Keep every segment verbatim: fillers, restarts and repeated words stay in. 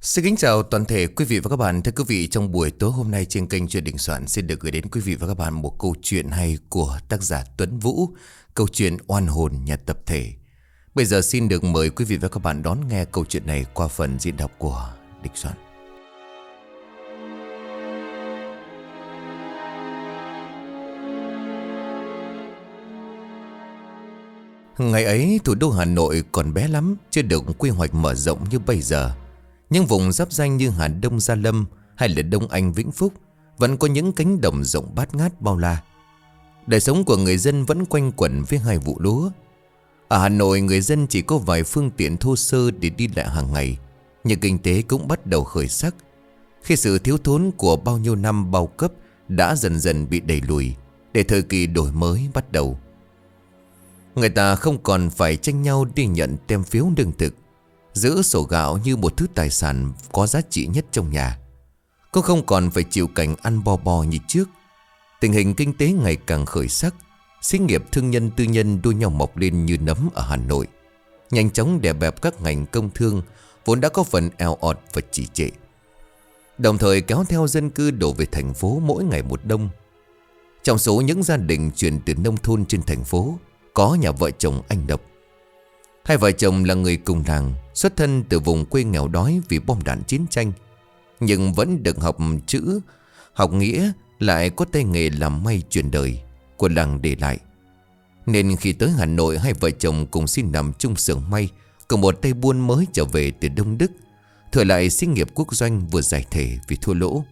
Xin kính chào toàn thể quý vị và các bạn. Thưa quý vị, trong buổi tối hôm nay trên kênh Chuyện Đình Soạn xin được gửi đến quý vị và các bạn một câu chuyện hay của tác giả Tuấn Vũ, câu chuyện Oan hồn nhà tập thể. Bây giờ xin được mời quý vị và các bạn đón nghe câu chuyện này qua phần diễn đọc của Đình Soạn. Ngày ấy thủ đô Hà Nội còn bé lắm, chưa được quy hoạch mở rộng như bây giờ. Những vùng giáp ranh như Hà Đông Gia Lâm hay là Đông Anh Vĩnh Phúc vẫn có những cánh đồng rộng bát ngát bao la. Đời sống của người dân vẫn quanh quẩn với hai vụ lúa. Ở Hà Nội, người dân chỉ có vài phương tiện thô sơ để đi lại hàng ngày, nhưng kinh tế cũng bắt đầu khởi sắc khi sự thiếu thốn của bao nhiêu năm bao cấp đã dần dần bị đẩy lùi, để thời kỳ đổi mới bắt đầu. Người ta không còn phải tranh nhau đi nhận tem phiếu lương thực, giữ sổ gạo như một thứ tài sản có giá trị nhất trong nhà. Cũng không còn phải chịu cảnh ăn bo bo như trước. Tình hình kinh tế ngày càng khởi sắc. Xí nghiệp thương nhân tư nhân đua nhau mọc lên như nấm ở Hà Nội, nhanh chóng đè bẹp các ngành công thương vốn đã có phần eo ọt và trì trệ, đồng thời kéo theo dân cư đổ về thành phố mỗi ngày một đông. Trong số những gia đình chuyển từ nông thôn trên thành phố, có nhà vợ chồng anh Độc. Hai vợ chồng là người cùng làng, xuất thân từ vùng quê nghèo đói vì bom đạn chiến tranh, nhưng vẫn được học chữ, học nghĩa, lại có tay nghề làm may truyền đời của làng để lại. Nên khi tới Hà Nội, hai vợ chồng cùng xin nằm chung xưởng may, cùng một tay buôn mới trở về từ Đông Đức, thừa lại xí nghiệp quốc doanh vừa giải thể vì thua lỗ.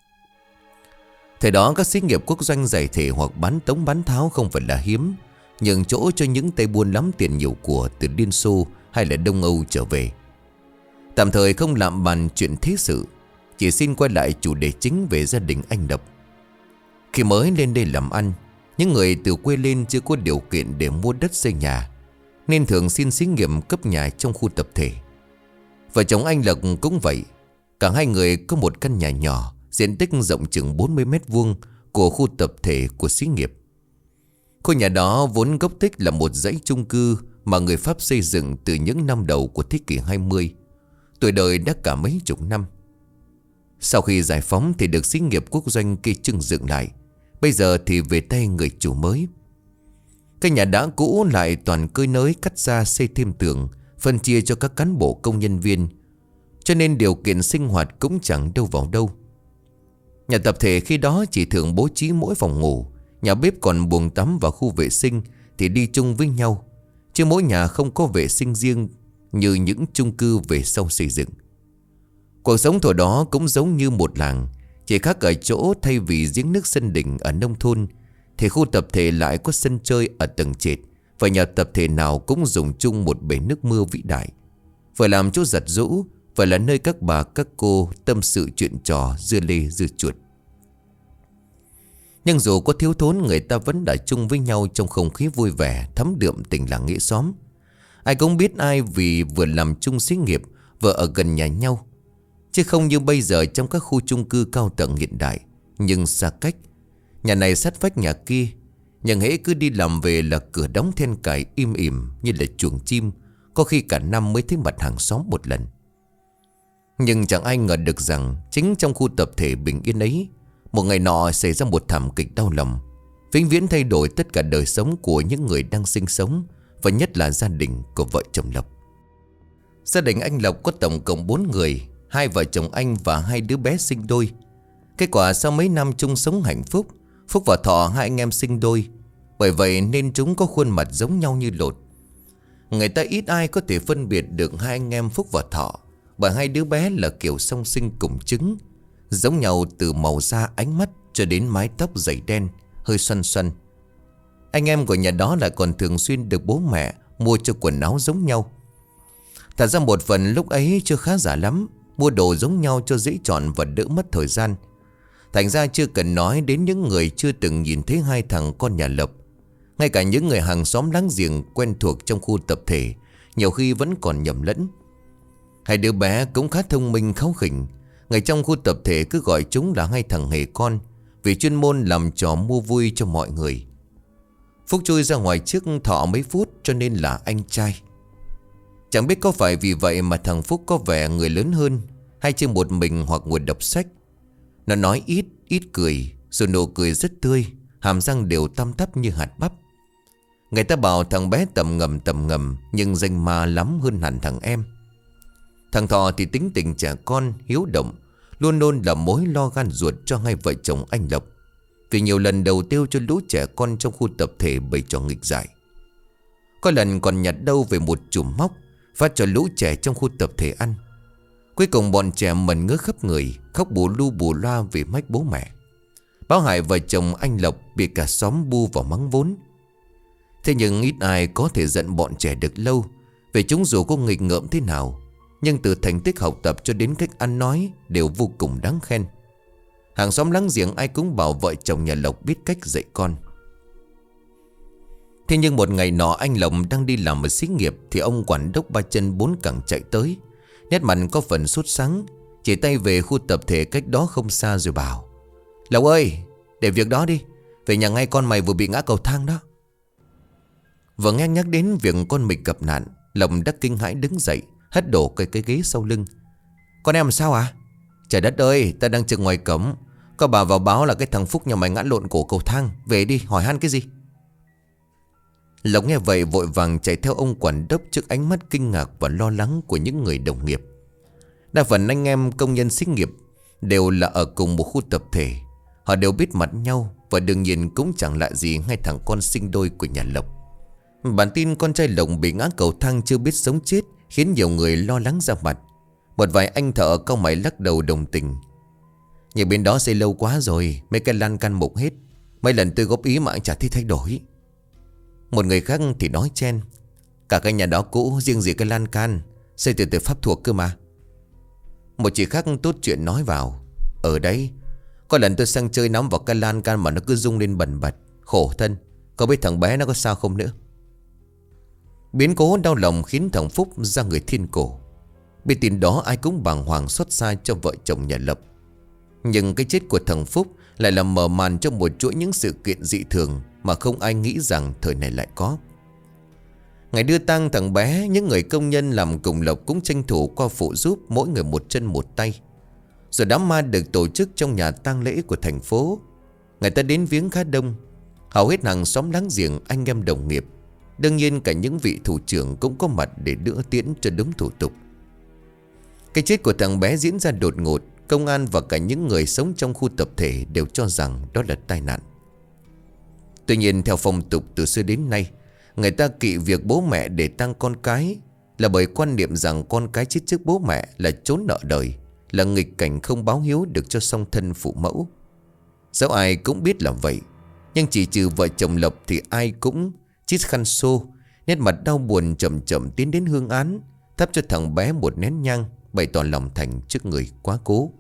Thời đó các xí nghiệp quốc doanh giải thể hoặc bán tống bán tháo không phải là hiếm, nhường chỗ cho những tay buôn lắm tiền nhiều của từ Liên Xô hay là Đông Âu trở về. Tạm thời không làm bàn chuyện thế sự, chỉ xin quay lại chủ đề chính về gia đình anh Độc. Khi mới lên đây làm ăn, những người từ quê lên chưa có điều kiện để mua đất xây nhà, nên thường xin xí nghiệp cấp nhà trong khu tập thể. Vợ chồng anh Lộc cũng vậy. Cả hai người có một căn nhà nhỏ, diện tích rộng chừng bốn mươi mét vuông của khu tập thể của xí nghiệp. Khu nhà đó vốn gốc tích là một dãy chung cư mà người Pháp xây dựng từ những năm đầu của thế kỷ hai mươi, tuổi đời đã cả mấy chục năm. Sau khi giải phóng thì được xí nghiệp quốc doanh kia trưng dựng lại, bây giờ thì về tay người chủ mới. Cái nhà đã cũ lại toàn cơi nới cắt ra xây thêm tường, phân chia cho các cán bộ công nhân viên, cho nên điều kiện sinh hoạt cũng chẳng đâu vào đâu. Nhà tập thể khi đó chỉ thường bố trí mỗi phòng ngủ, nhà bếp còn buồng tắm và khu vệ sinh thì đi chung với nhau, chứ mỗi nhà không có vệ sinh riêng như những chung cư về sau xây dựng. Cuộc sống thuở đó cũng giống như một làng, chỉ khác ở chỗ thay vì giếng nước sân đình ở nông thôn thì khu tập thể lại có sân chơi ở tầng trệt, và nhà tập thể nào cũng dùng chung một bể nước mưa vĩ đại, phải làm chỗ giặt giũ, phải là nơi các bà các cô tâm sự chuyện trò dưa lê dưa chuột. Nhưng dù có thiếu thốn, người ta vẫn đã chung với nhau trong không khí vui vẻ, thấm đượm tình làng nghĩa xóm. Ai cũng biết ai vì vừa làm chung xí nghiệp, vừa ở gần nhà nhau, chứ không như bây giờ trong các khu chung cư cao tầng hiện đại nhưng xa cách, nhà này sát vách nhà kia, nhưng hễ cứ đi làm về là cửa đóng then cài im ỉm như là chuồng chim, có khi cả năm mới thấy mặt hàng xóm một lần. Nhưng chẳng ai ngờ được rằng chính trong khu tập thể bình yên ấy, một ngày nọ xảy ra một thảm kịch đau lòng, vĩnh viễn thay đổi tất cả đời sống của những người đang sinh sống, và nhất là gia đình của vợ chồng Lộc. Gia đình anh Lộc có tổng cộng bốn người, hai vợ chồng anh và hai đứa bé sinh đôi. Kết quả sau mấy năm chung sống hạnh phúc, Phúc và Thọ hai anh em sinh đôi, bởi vậy nên chúng có khuôn mặt giống nhau như lột. Người ta ít ai có thể phân biệt được hai anh em Phúc và Thọ, bởi hai đứa bé là kiểu song sinh cùng trứng, giống nhau từ màu da, ánh mắt cho đến mái tóc dày đen, hơi xoăn xoăn. Anh em của nhà đó lại còn thường xuyên được bố mẹ mua cho quần áo giống nhau. Thật ra một phần lúc ấy chưa khá giả lắm, mua đồ giống nhau cho dễ chọn và đỡ mất thời gian. Thành ra chưa cần nói đến những người chưa từng nhìn thấy hai thằng con nhà Lộc, ngay cả những người hàng xóm láng giềng quen thuộc trong khu tập thể nhiều khi vẫn còn nhầm lẫn. Hai đứa bé cũng khá thông minh kháu khỉnh. Người trong khu tập thể cứ gọi chúng là hai thằng hề con, vì chuyên môn làm trò mua vui cho mọi người. Phúc chui ra ngoài trước Thọ mấy phút cho nên là anh trai. Chẳng biết có phải vì vậy mà thằng Phúc có vẻ người lớn hơn, hay chỉ một mình hoặc ngồi đọc sách. Nó nói ít, ít cười, rồi nụ cười rất tươi, hàm răng đều tăm tắp như hạt bắp. Người ta bảo thằng bé tầm ngầm tầm ngầm, nhưng danh ma lắm hơn hẳn thằng em. Thằng Thọ thì tính tình trẻ con, hiếu động, luôn luôn là mối lo gan ruột cho hai vợ chồng anh Lộc, vì nhiều lần đầu tiêu cho lũ trẻ con trong khu tập thể bày trò nghịch dại. Có lần còn nhặt đâu về một chùm móc, phát cho lũ trẻ trong khu tập thể ăn. Cuối cùng bọn trẻ mẩn ngớ khắp người, khóc bù lu bù loa vì mách bố mẹ. Báo hại vợ chồng anh Lộc bị cả xóm bu vào mắng vốn. Thế nhưng ít ai có thể giận bọn trẻ được lâu, vì chúng dù có nghịch ngợm thế nào, nhưng từ thành tích học tập cho đến cách ăn nói đều vô cùng đáng khen. Hàng xóm láng giềng ai cũng bảo vợ chồng nhà Lộc biết cách dạy con. Thế nhưng một ngày nọ anh Lộc đang đi làm ở xí nghiệp, thì ông quản đốc ba chân bốn cẳng chạy tới, nét mặt có phần sốt sắng, chỉ tay về khu tập thể cách đó không xa rồi bảo: Lộc ơi, để việc đó đi, về nhà ngay con mày vừa bị ngã cầu thang đó. Vừa nghe nhắc đến việc con mình gặp nạn, Lộc đã kinh hãi đứng dậy, hất đổ cái cái ghế sau lưng. Con em làm sao à? Trời đất ơi, ta đang chừng ngoài cổng, có bà vào báo là cái thằng Phúc nhà mày ngã lộn cổ cầu thang. Về đi, hỏi han cái gì? Lộc nghe vậy vội vàng chạy theo ông quản đốc trước ánh mắt kinh ngạc và lo lắng của những người đồng nghiệp. Đa phần anh em công nhân xí nghiệp đều là ở cùng một khu tập thể. Họ đều biết mặt nhau, và đương nhiên cũng chẳng lạ gì hai thằng con sinh đôi của nhà Lộc. Bản tin con trai Lộc bị ngã cầu thang chưa biết sống chết khiến nhiều người lo lắng ra mặt. Một vài anh thợ cau mày lắc đầu đồng tình. Nhà bên đó xây lâu quá rồi, mấy cái lan can mục hết, mấy lần tôi góp ý mà anh chả thấy thay đổi. Một người khác thì nói chen: Cả cái nhà đó cũ, riêng gì cái lan can xây từ từ pháp thuộc cơ mà. Một chị khác tốt chuyện nói vào: Ở đấy, có lần tôi sang chơi nắm vào cái lan can mà nó cứ rung lên bần bật, khổ thân, có biết thằng bé nó có sao không nữa. Biến cố đau lòng khiến thằng Phúc ra người thiên cổ. Biết tin đó ai cũng bàng hoàng xót xa cho vợ chồng nhà Lộc. Nhưng cái chết của thằng Phúc lại làm mở màn cho một chuỗi những sự kiện dị thường mà không ai nghĩ rằng thời này lại có. Ngày đưa tang thằng bé, những người công nhân làm cùng Lộc cũng tranh thủ qua phụ giúp, mỗi người một chân một tay. Rồi đám ma được tổ chức trong nhà tang lễ của thành phố. Người ta đến viếng khá đông, hầu hết hàng xóm láng giềng, anh em đồng nghiệp. Đương nhiên cả những vị thủ trưởng cũng có mặt để đưa tiễn cho đúng thủ tục. Cái chết của thằng bé diễn ra đột ngột. Công an và cả những người sống trong khu tập thể đều cho rằng đó là tai nạn. Tuy nhiên theo phong tục từ xưa đến nay, người ta kỵ việc bố mẹ để tang con cái, là bởi quan niệm rằng con cái chết trước bố mẹ là trốn nợ đời, là nghịch cảnh không báo hiếu được cho song thân phụ mẫu. Dẫu ai cũng biết là vậy, nhưng chỉ trừ vợ chồng Lộc thì ai cũng chít khăn xô, nét mặt đau buồn chậm chậm tiến đến hương án, thắp cho thằng bé một nén nhang, bày tỏ lòng thành trước người quá cố.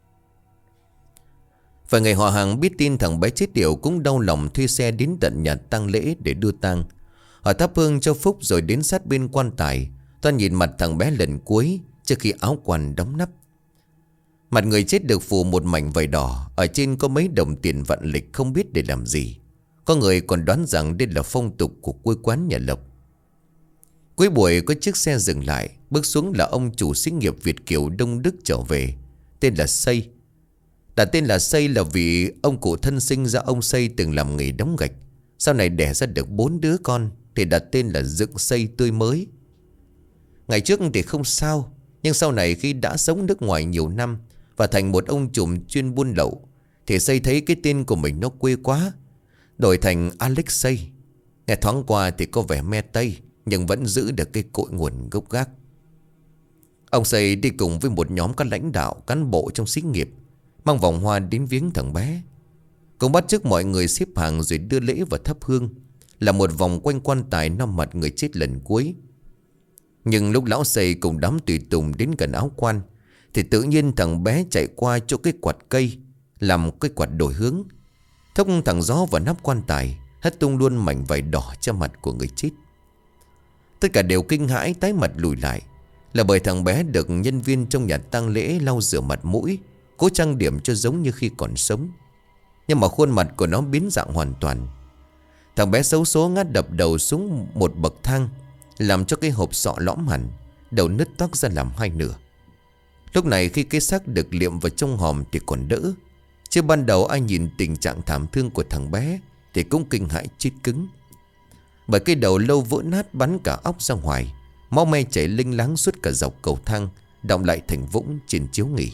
Vài người họ hàng biết tin thằng bé chết yểu cũng đau lòng thuê xe đến tận nhà tang lễ để đưa tang. Họ thắp hương cho Phúc rồi đến sát bên quan tài, toan nhìn mặt thằng bé lần cuối trước khi áo quan đóng nắp. Mặt người chết được phủ một mảnh vải đỏ, ở trên có mấy đồng tiền vạn lịch không biết để làm gì. Có người còn đoán rằng đây là phong tục của quê quán nhà Lộc. Cuối buổi có chiếc xe dừng lại, bước xuống là ông chủ xí nghiệp Việt Kiều Đông Đức trở về, tên là Xây. Đặt tên là Xây là vì ông cụ thân sinh ra ông Xây từng làm nghề đóng gạch, sau này đẻ ra được bốn đứa con thì đặt tên là Dựng Xây Tươi Mới. Ngày trước thì không sao, nhưng sau này khi đã sống nước ngoài nhiều năm và thành một ông trùm chuyên buôn lậu, thì Xây thấy cái tên của mình nó quê quá, đổi thành Alex Xây. Nghe thoáng qua thì có vẻ me tây, nhưng vẫn giữ được cái cội nguồn gốc gác. Ông Xây đi cùng với một nhóm các lãnh đạo, cán bộ trong xí nghiệp, mang vòng hoa đến viếng thằng bé. Cũng bắt chước mọi người xếp hàng rồi đưa lễ và thắp hương, là một vòng quanh quan tài năm mặt người chết lần cuối. Nhưng lúc lão Xây cùng đám tùy tùng đến gần áo quan, thì tự nhiên thằng bé chạy qua chỗ cái quạt cây, làm cái quạt đổi hướng, thốc thẳng gió vào nắp quan tài, hất tung luôn mảnh vải đỏ trên mặt của người chết. Tất cả đều kinh hãi tái mặt lùi lại, là bởi thằng bé được nhân viên trong nhà tang lễ lau rửa mặt mũi, cố trang điểm cho giống như khi còn sống. Nhưng mà khuôn mặt của nó biến dạng hoàn toàn. Thằng bé xấu số ngã đập đầu xuống một bậc thang, làm cho cái hộp sọ lõm hẳn, đầu nứt toác ra làm hai nửa. Lúc này khi cái xác được liệm vào trong hòm thì còn đỡ, chứ ban đầu ai nhìn tình trạng thảm thương của thằng bé thì cũng kinh hãi chết cứng. Bởi cái đầu lâu vỡ nát bắn cả óc ra ngoài, máu me chảy linh láng suốt cả dọc cầu thang, đọng lại thành vũng trên chiếu nghỉ.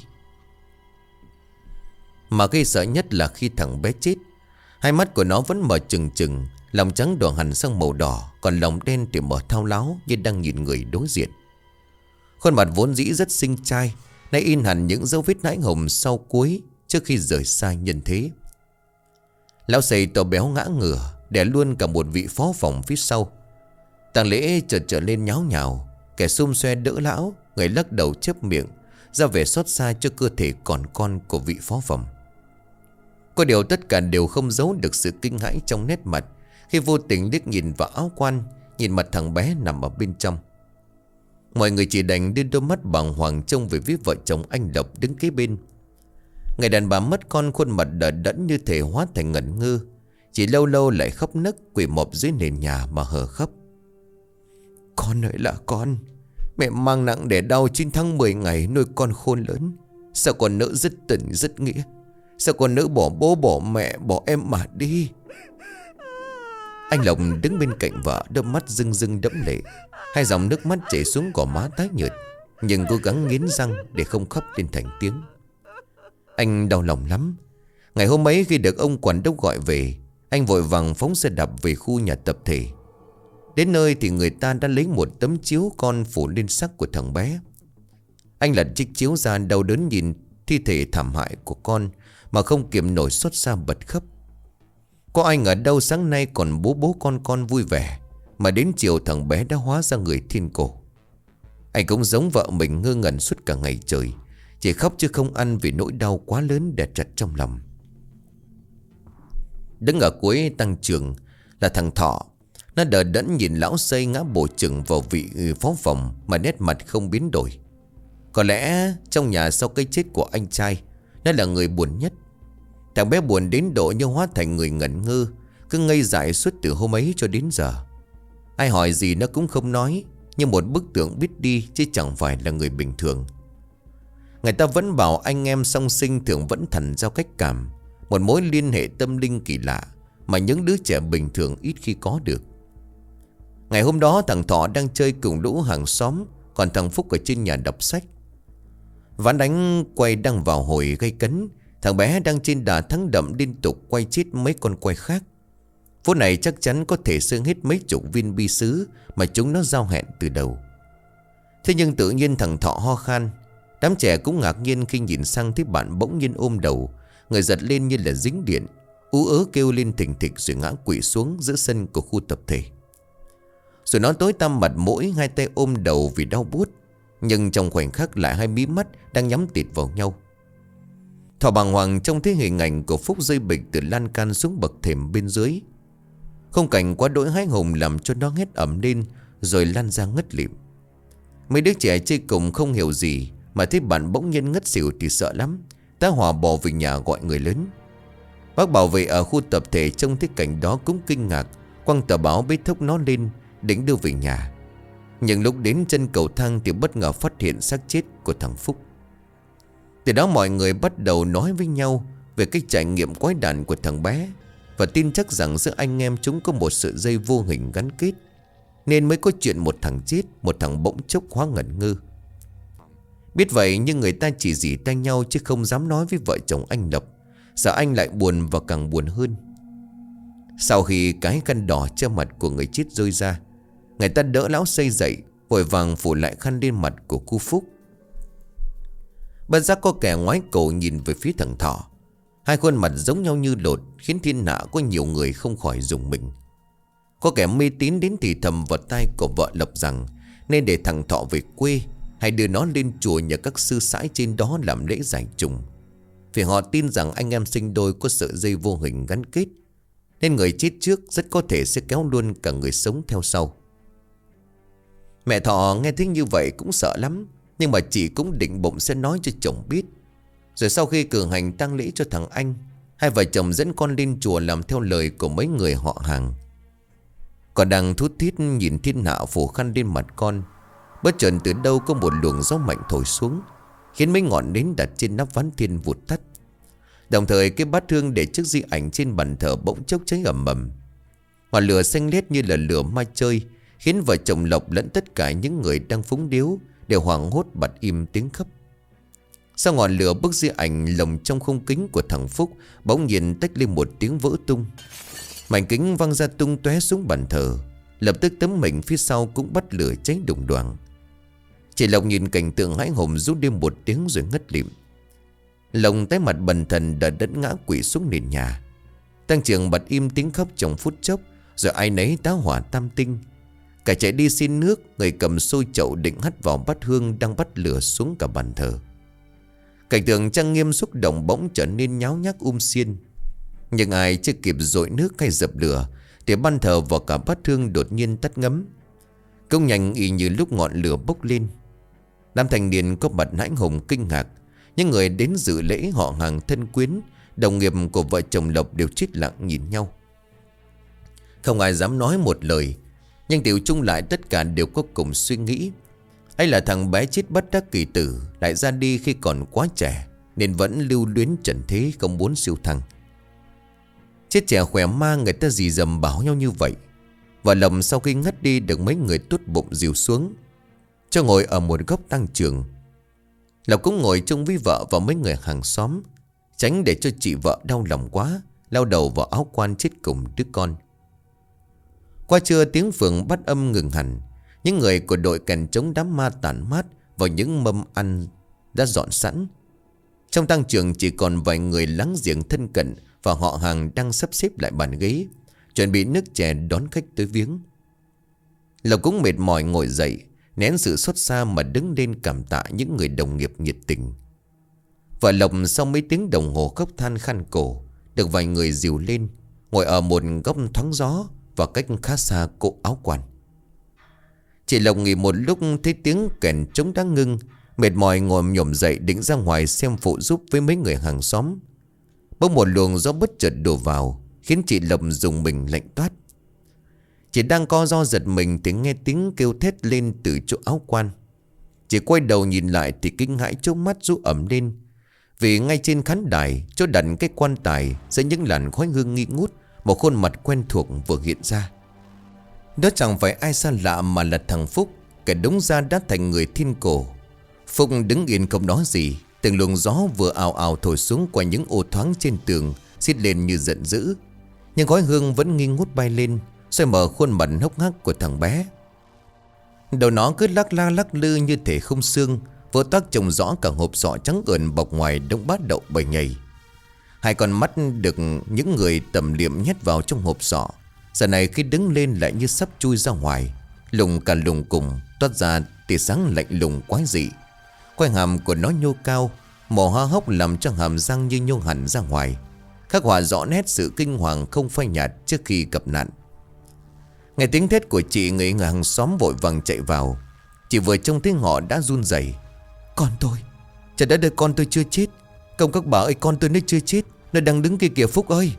Mà gây sợ nhất là khi thằng bé chết, hai mắt của nó vẫn mở trừng trừng, lòng trắng đỏ hẳn sang màu đỏ, còn lòng đen thì mở thao láo như đang nhìn người đối diện. Khuôn mặt vốn dĩ rất xinh trai nay in hẳn những dấu vết nãi hồng sau cuối trước khi rời xa nhân thế. Lão Sầy to béo ngã ngửa, đè luôn cả một vị phó phòng phía sau. Tang lễ chợt trở lên nháo nhào, kẻ xum xoe đỡ lão, người lắc đầu chớp miệng, ra vẻ xót xa cho cơ thể còn con của vị phó phòng. Có điều tất cả đều không giấu được sự kinh hãi trong nét mặt khi vô tình liếc nhìn vào áo quan, nhìn mặt thằng bé nằm ở bên trong. Mọi người chỉ đành đưa đôi mắt bàng hoàng trông về phía vợ chồng anh Lộc đứng kế bên. Người đàn bà mất con, khuôn mặt đờ đẫn như thể hóa thành ngẩn ngơ, chỉ lâu lâu lại khóc nấc quỳ mọp dưới nền nhà mà hờ khóc. Con ơi là con, mẹ mang nặng đẻ đau chín tháng mười ngày nuôi con khôn lớn. Sao con nỡ dứt tình dứt nghĩa? Sao con nỡ bỏ bố bỏ mẹ bỏ em mà đi? Anh Lộc đứng bên cạnh vợ, đôi mắt rưng rưng đẫm lệ, hai dòng nước mắt chảy xuống gò má tái nhợt, nhưng cố gắng nghiến răng để không khóc lên thành tiếng. Anh đau lòng lắm. Ngày hôm ấy khi được ông quản đốc gọi về, anh vội vàng phóng xe đạp về khu nhà tập thể. Đến nơi thì người ta đã lấy một tấm chiếu con phủ lên xác của thằng bé. Anh lật chiếc chiếu ra, đau đớn nhìn thi thể thảm hại của con mà không kiềm nổi xót xa bật khóc. Có ai ngờ đâu sáng nay còn bố bố con con vui vẻ, mà đến chiều thằng bé đã hóa ra người thiên cổ. Anh cũng giống vợ mình ngơ ngẩn suốt cả ngày trời, chỉ khóc chứ không ăn vì nỗi đau quá lớn đè chặt trong lòng. Đứng ở cuối tăng trường là thằng Thọ. Nó đờ đẫn nhìn lão Xây ngã bổ chừng vào vị phó phòng mà nét mặt không biến đổi. Có lẽ trong nhà sau cái chết của anh trai, nó là người buồn nhất. Thằng bé buồn đến độ như hóa thành người ngẩn ngơ, cứ ngây dại suốt từ hôm ấy cho đến giờ. Ai hỏi gì nó cũng không nói, như một bức tượng biết đi chứ chẳng phải là người bình thường. Người ta vẫn bảo anh em song sinh thường vẫn thần giao cách cảm, một mối liên hệ tâm linh kỳ lạ mà những đứa trẻ bình thường ít khi có được. Ngày hôm đó thằng Thọ đang chơi cùng lũ hàng xóm, còn thằng Phúc ở trên nhà đọc sách. Ván đánh quay đang vào hồi gây cấn, thằng bé đang trên đà thắng đậm liên tục quay chết mấy con quay khác. Phút này chắc chắn có thể xương hết mấy chục viên bi sứ mà chúng nó giao hẹn từ đầu. Thế nhưng tự nhiên thằng Thọ ho khan. Đám trẻ cũng ngạc nhiên khi nhìn sang thấy bạn bỗng nhiên ôm đầu, người giật lên như là dính điện, ú ớ kêu lên thình thịch rồi ngã quỵ xuống giữa sân của khu tập thể. Rồi nó tối tăm mặt mũi, hai tay ôm đầu vì đau buốt, nhưng trong khoảnh khắc lại hai mí mắt đang nhắm tịt vào nhau. Thọ bàng hoàng trông thấy hình ảnh của Phúc rơi bịch từ lan can xuống bậc thềm bên dưới. Khung cảnh quá đỗi hãi hùng làm cho nó hét ầm lên rồi lăn ra ngất lịm. Mấy đứa trẻ chơi cùng không hiểu gì mà thấy bạn bỗng nhiên ngất xỉu thì sợ lắm, tá hỏa bỏ về nhà gọi người lớn. Bác bảo vệ ở khu tập thể trông thấy cảnh đó cũng kinh ngạc, quăng tờ báo bế thốc nó lên định đưa về nhà. Nhưng lúc đến chân cầu thang thì bất ngờ phát hiện xác chết của thằng Phúc. Từ đó mọi người bắt đầu nói với nhau về cái trải nghiệm quái đản của thằng bé, và tin chắc rằng giữa anh em chúng có một sợi dây vô hình gắn kết, nên mới có chuyện một thằng chết, một thằng bỗng chốc hóa ngẩn ngơ. Biết vậy nhưng người ta chỉ rỉ tay nhau chứ không dám nói với vợ chồng anh Lộc, sợ anh lại buồn và càng buồn hơn. Sau khi cái khăn đỏ che mặt của người chết rơi ra, người ta đỡ lão Xây dậy, vội vàng phủ lại khăn lên mặt của cô Phúc. Bất giác có kẻ ngoái cổ nhìn về phía thằng Thọ. Hai khuôn mặt giống nhau như lột, khiến thiên hạ có nhiều người không khỏi rùng mình. Có kẻ mê tín đến thì thầm vào tai của vợ Lộc rằng nên để thằng Thọ về quê, hay đưa nó lên chùa nhờ các sư sãi trên đó làm lễ giải trùng. Vì họ tin rằng anh em sinh đôi có sợi dây vô hình gắn kết, nên người chết trước rất có thể sẽ kéo luôn cả người sống theo sau. Mẹ Thọ nghe thấy như vậy cũng sợ lắm, nhưng mà chị cũng định bụng sẽ nói cho chồng biết. Rồi sau khi cử hành tang lễ cho thằng anh, hai vợ chồng dẫn con lên chùa làm theo lời của mấy người họ hàng. Còn đang thút thít nhìn thiên hạ phủ khăn lên mặt con, bất chợt từ đâu có một luồng gió mạnh thổi xuống, khiến mấy ngọn nến đặt trên nắp ván thiên vụt tắt. Đồng thời cái bát hương để trước di ảnh trên bàn thờ bỗng chốc cháy ầm ầm. Ngọn lửa xanh lét như là lửa ma chơi, khiến vợ chồng Lộc lẫn tất cả những người đang phúng điếu đều hoảng hốt bật im tiếng khóc. Sau ngọn lửa, bức di ảnh lồng trong khung kính của thằng Phúc bỗng nhiên tách lên một tiếng vỡ tung. Mảnh kính văng ra tung tóe xuống bàn thờ. Lập tức tấm mệnh phía sau cũng bắt lửa cháy đùng đoàng. Chị Lộc nhìn cảnh tượng hãi hùng rút đi một tiếng rồi ngất lịm. Lộc tái mặt bần thần đã đất ngã quỵ xuống nền nhà. Tăng Trưởng bật im tiếng khóc trong phút chốc, rồi ai nấy tá hỏa tam tinh. Cả chạy đi xin nước, người cầm xôi chậu định hắt vào bát hương đang bắt lửa xuống cả bàn thờ. Cảnh tượng trang nghiêm xúc động bỗng trở nên nháo nhác um xiên. Nhưng ai chưa kịp dội nước hay dập lửa thì ban thờ và cả bát hương đột nhiên tắt ngấm. Công nhanh y như lúc ngọn lửa bốc lên. Nam thanh niên có mặt hãi hùng kinh ngạc. Những người đến dự lễ, họ hàng thân quyến, đồng nghiệp của vợ chồng Lộc đều chết lặng nhìn nhau. Không ai dám nói một lời, nhưng tiểu chung lại tất cả đều có cùng suy nghĩ. Hay là thằng bé chết bất đắc kỳ tử, lại ra đi khi còn quá trẻ, nên vẫn lưu luyến trần thế không muốn siêu thăng. Chết trẻ khỏe ma, người ta dì dầm bảo nhau như vậy. Và Lộc sau khi ngất đi được mấy người tốt bụng dìu xuống, cho ngồi ở một góc tang trường. Lộc cũng ngồi chung với vợ và mấy người hàng xóm, tránh để cho chị vợ đau lòng quá, lao đầu vào áo quan chết cùng đứa con. Qua trưa, tiếng phượng bắt âm ngừng hẳn. Những người của đội kèn chống đám ma tản mát vào những mâm ăn đã dọn sẵn. Trong tang trường chỉ còn vài người láng giềng thân cận và họ hàng đang sắp xếp lại bàn ghế, chuẩn bị nước chè đón khách tới viếng. Lộc cũng mệt mỏi ngồi dậy, nén sự xót xa mà đứng lên cảm tạ những người đồng nghiệp nhiệt tình. Và Lộc sau mấy tiếng đồng hồ khóc than khăn cổ, được vài người dìu lên, ngồi ở một góc thoáng gió và cách khá xa cỗ áo quan. Chị Lộc nghỉ một lúc thấy tiếng kèn trống đã ngưng, mệt mỏi ngồi nhổm dậy định ra ngoài xem phụ giúp với mấy người hàng xóm. Bỗng một luồng gió bất chợt đổ vào, khiến chị Lộc dùng mình lạnh toát. Chị đang co ro giật mình thì nghe tiếng kêu thét lên từ chỗ áo quan. Chị quay đầu nhìn lại thì kinh hãi trố mắt rú ẩm lên. Vì ngay trên khán đài, chỗ đặt cái quan tài, giữa những làn khói hương nghi ngút, một khuôn mặt quen thuộc vừa hiện ra. Đó chẳng phải ai xa lạ mà là thằng Phúc, kẻ đúng ra đã thành người thiên cổ. Phúc đứng yên không nói gì. Từng luồng gió vừa ào ào thổi xuống qua những ô thoáng trên tường, xiết lên như giận dữ. Nhưng khói hương vẫn nghi ngút bay lên, xoay mở khuôn mặt hốc hác của thằng bé. Đầu nó cứ lắc la lắc lư như thể không xương, vỡ toác trông rõ cả hộp sọ trắng ợn bọc ngoài đống bát đậu bầy nhầy. Hai con mắt được những người tầm liệm nhét vào trong hộp sọ, giờ này khi đứng lên lại như sắp chui ra ngoài, lùng cả lùng cùng, toát ra tia sáng lạnh lùng quái dị. Quai hàm của nó nhô cao, mồ hoa hốc làm cho hàm răng như nhô hẳn ra ngoài, khắc họa rõ nét sự kinh hoàng không phai nhạt trước khi gặp nạn. Nghe tiếng thét của chị, người hàng xóm vội vàng chạy vào. Chị vừa trông thấy họ đã run rẩy. Con tôi, trời đất ơi, con tôi chưa chết. Công các bà ơi, con tôi nó chưa chết, nó đang đứng kia kìa Phúc ơi.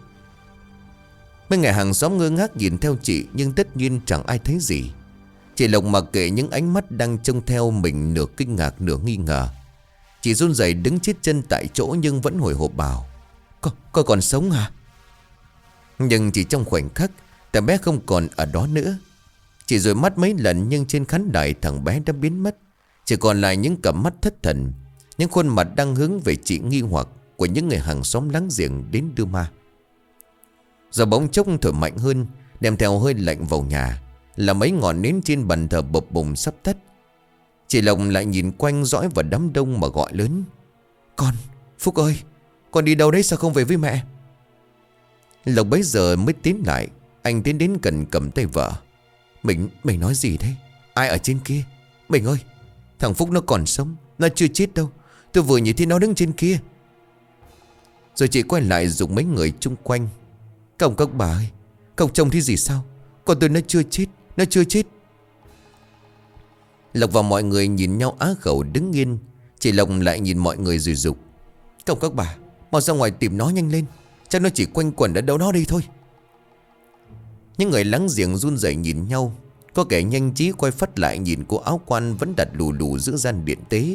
Mấy người hàng xóm ngơ ngác nhìn theo chị, nhưng tất nhiên chẳng ai thấy gì. Chị Lộc mặc kệ những ánh mắt đang trông theo mình, nửa kinh ngạc nửa nghi ngờ. Chị run rẩy đứng chết chân tại chỗ nhưng vẫn hồi hộp bảo: Con, con còn sống à? Nhưng chỉ trong khoảnh khắc, thằng bé không còn ở đó nữa. Chị dụi mắt mấy lần nhưng trên khán đài thằng bé đã biến mất. Chỉ còn lại những cặp mắt thất thần, những khuôn mặt đang hướng về chị nghi hoặc của những người hàng xóm láng giềng đến đưa ma. Gió bỗng chốc thổi mạnh hơn, đem theo hơi lạnh vào nhà, là mấy ngọn nến trên bàn thờ bập bùng sắp tắt. Chị Lộc lại nhìn quanh dõi vào đám đông mà gọi lớn: Con, Phúc ơi, con đi đâu đấy, sao không về với mẹ? Lộc bấy giờ mới tiến lại. Anh tiến đến gần cầm tay vợ. Mình, mình nói gì thế? Ai ở trên kia? Mình ơi, thằng Phúc nó còn sống, nó chưa chết đâu. Tôi vừa nhìn thấy nó đứng trên kia. Rồi chị quay lại dùng mấy người chung quanh: Cậu các bà ơi, cậu trông thấy gì sao? Con tôi nó chưa chết, nó chưa chết. Lộc và mọi người nhìn nhau á khẩu đứng yên. Chị Lộc lại nhìn mọi người rồi dục: Cậu các bà, mau ra ngoài tìm nó nhanh lên. Chắc nó chỉ quanh quẩn ở đâu đó đây thôi. Những người láng giềng run rẩy nhìn nhau. Có kẻ nhanh trí quay phắt lại nhìn cô áo quan vẫn đặt lù lù giữa gian điện tế,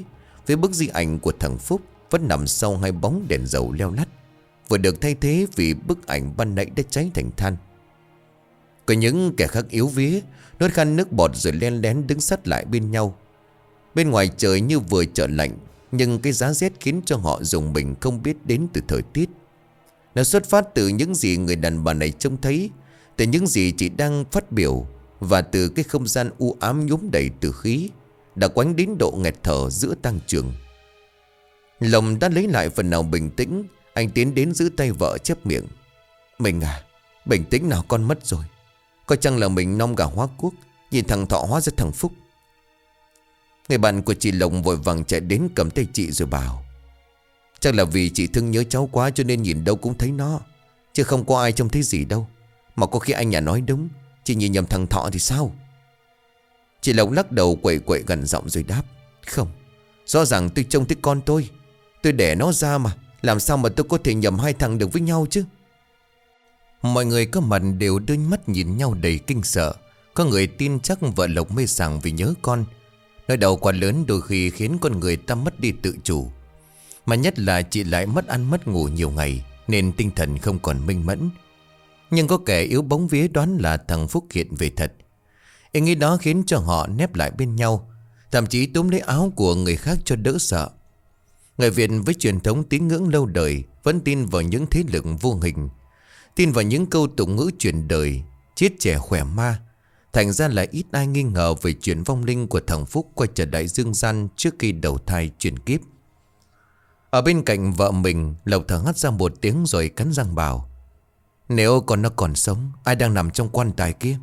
với bức di ảnh của thằng Phúc vẫn nằm sau hai bóng đèn dầu leo lắt, vừa được thay thế vì bức ảnh ban nãy đã cháy thành than. Có những kẻ khác yếu vía, nuốt khăn nước bọt rồi len lén đứng sát lại bên nhau. Bên ngoài trời như vừa trở lạnh, nhưng cái giá rét khiến cho họ rùng mình không biết đến từ thời tiết. Nó xuất phát từ những gì người đàn bà này trông thấy, từ những gì chị đang phát biểu, và từ cái không gian u ám nhúm đầy từ khí, đã quánh đến độ nghẹt thở giữa tang trường. Lòng đã lấy lại phần nào bình tĩnh, anh tiến đến giữ tay vợ chép miệng. Mình à, bình tĩnh nào, con mất rồi. Có chăng là mình nom gà hóa quốc, nhìn thằng Thọ hóa ra thằng Phúc. Người bạn của chị Lộc vội vàng chạy đến cầm tay chị rồi bảo: chắc là vì chị thương nhớ cháu quá cho nên nhìn đâu cũng thấy nó, chứ không có ai trông thấy gì đâu. Mà có khi anh nhà nói đúng, chị nhìn nhầm thằng Thọ thì sao? Chị Lộc lắc đầu quậy quậy gần giọng rồi đáp: không, rõ ràng tôi trông thấy con tôi. Tôi đẻ nó ra mà, làm sao mà tôi có thể nhầm hai thằng được với nhau chứ? Mọi người có mặt đều đưa mắt nhìn nhau đầy kinh sợ. Có người tin chắc vợ Lộc mê sảng vì nhớ con. Nỗi đau quá lớn đôi khi khiến con người ta mất đi tự chủ. Mà nhất là chị lại mất ăn mất ngủ nhiều ngày, nên tinh thần không còn minh mẫn. Nhưng có kẻ yếu bóng vía đoán là thằng Phúc hiện về thật. Ý nghĩ đó khiến cho họ nép lại bên nhau, thậm chí túm lấy áo của người khác cho đỡ sợ. Người Việt với truyền thống tín ngưỡng lâu đời vẫn tin vào những thế lực vô hình, tin vào những câu tục ngữ truyền đời, chết trẻ khỏe ma. Thành ra là ít ai nghi ngờ về chuyện vong linh của thằng Phúc quay trở lại dương gian trước khi đầu thai chuyển kiếp. Ở bên cạnh vợ mình, Lộc thở hắt ra một tiếng rồi cắn răng bảo: nếu con nó còn sống, ai đang nằm trong quan tài kia?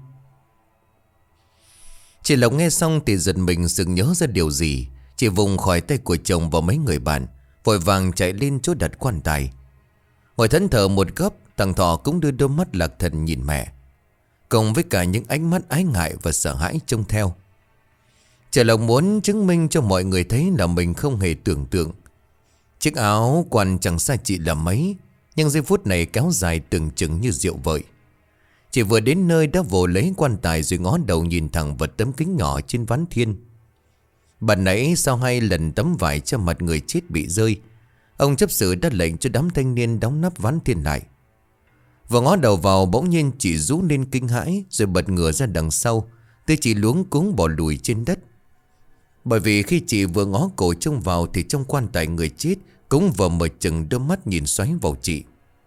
Chị Lộc nghe xong thì giật mình sực nhớ ra điều gì. Chị vùng khỏi tay của chồng và mấy người bạn, vội vàng chạy lên chỗ đặt quan tài. Ngồi thẫn thờ một góc, thằng Thọ cũng đưa đôi mắt lạc thần nhìn mẹ, cùng với cả những ánh mắt ái ngại và sợ hãi trông theo. Chị Lộc muốn chứng minh cho mọi người thấy là mình không hề tưởng tượng. Chiếc áo quan chẳng sai chị là mấy, nhưng giây phút này kéo dài tưởng chừng như rượu vợi. Chị vừa đến nơi đã vồ lấy quan tài rồi ngó đầu nhìn thẳng vào tấm kính nhỏ trên ván thiên. Bạn nãy sau hai lần tấm vải cho mặt người chết bị rơi, ông chấp sự đã lệnh cho đám thanh niên đóng nắp ván thiên lại. Vừa ngó đầu vào bỗng nhiên chị rú lên kinh hãi, rồi bật ngửa ra đằng sau, tới chị luống cuống bỏ lùi trên đất. Bởi vì khi chị vừa ngó cổ trông vào thì trong quan tài người chết cũng vừa mở chừng đôi mắt nhìn xoáy vào chị.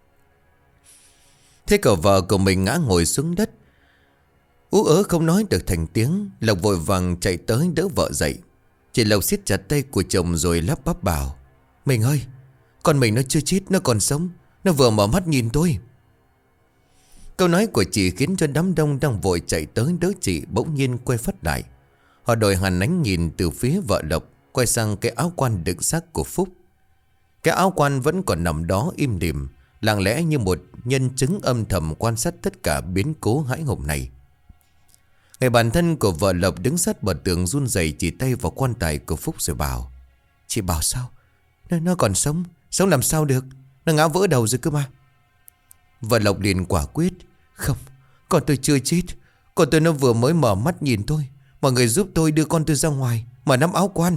Thế cậu vợ của mình ngã ngồi xuống đất, ú ớ không nói được thành tiếng. Lộc vội vàng chạy tới đỡ vợ dậy. Chị Lộc siết chặt tay của chồng rồi lắp bắp bảo: mình ơi, con mình nó chưa chết, nó còn sống. Nó vừa mở mắt nhìn tôi. Câu nói của chị khiến cho đám đông đang vội chạy tới đỡ chị bỗng nhiên quay phát lại. Họ đổi hẳn ánh nhìn từ phía vợ Lộc quay sang cái áo quan đựng xác của Phúc. Cái áo quan vẫn còn nằm đó im lìm, lặng lẽ như một nhân chứng âm thầm quan sát tất cả biến cố hãi hùng này. Người bạn thân của vợ Lộc đứng sát bờ tường run rẩy chỉ tay vào quan tài của Phúc rồi bảo: chị bảo sao? Nó, nó còn sống. Sống làm sao được? Nó ngã vỡ đầu rồi cơ mà. Vợ Lộc liền quả quyết: không, con tôi chưa chết. Con tôi nó vừa mới mở mắt nhìn tôi. Mọi người giúp tôi đưa con tôi ra ngoài, mở nắp áo quan.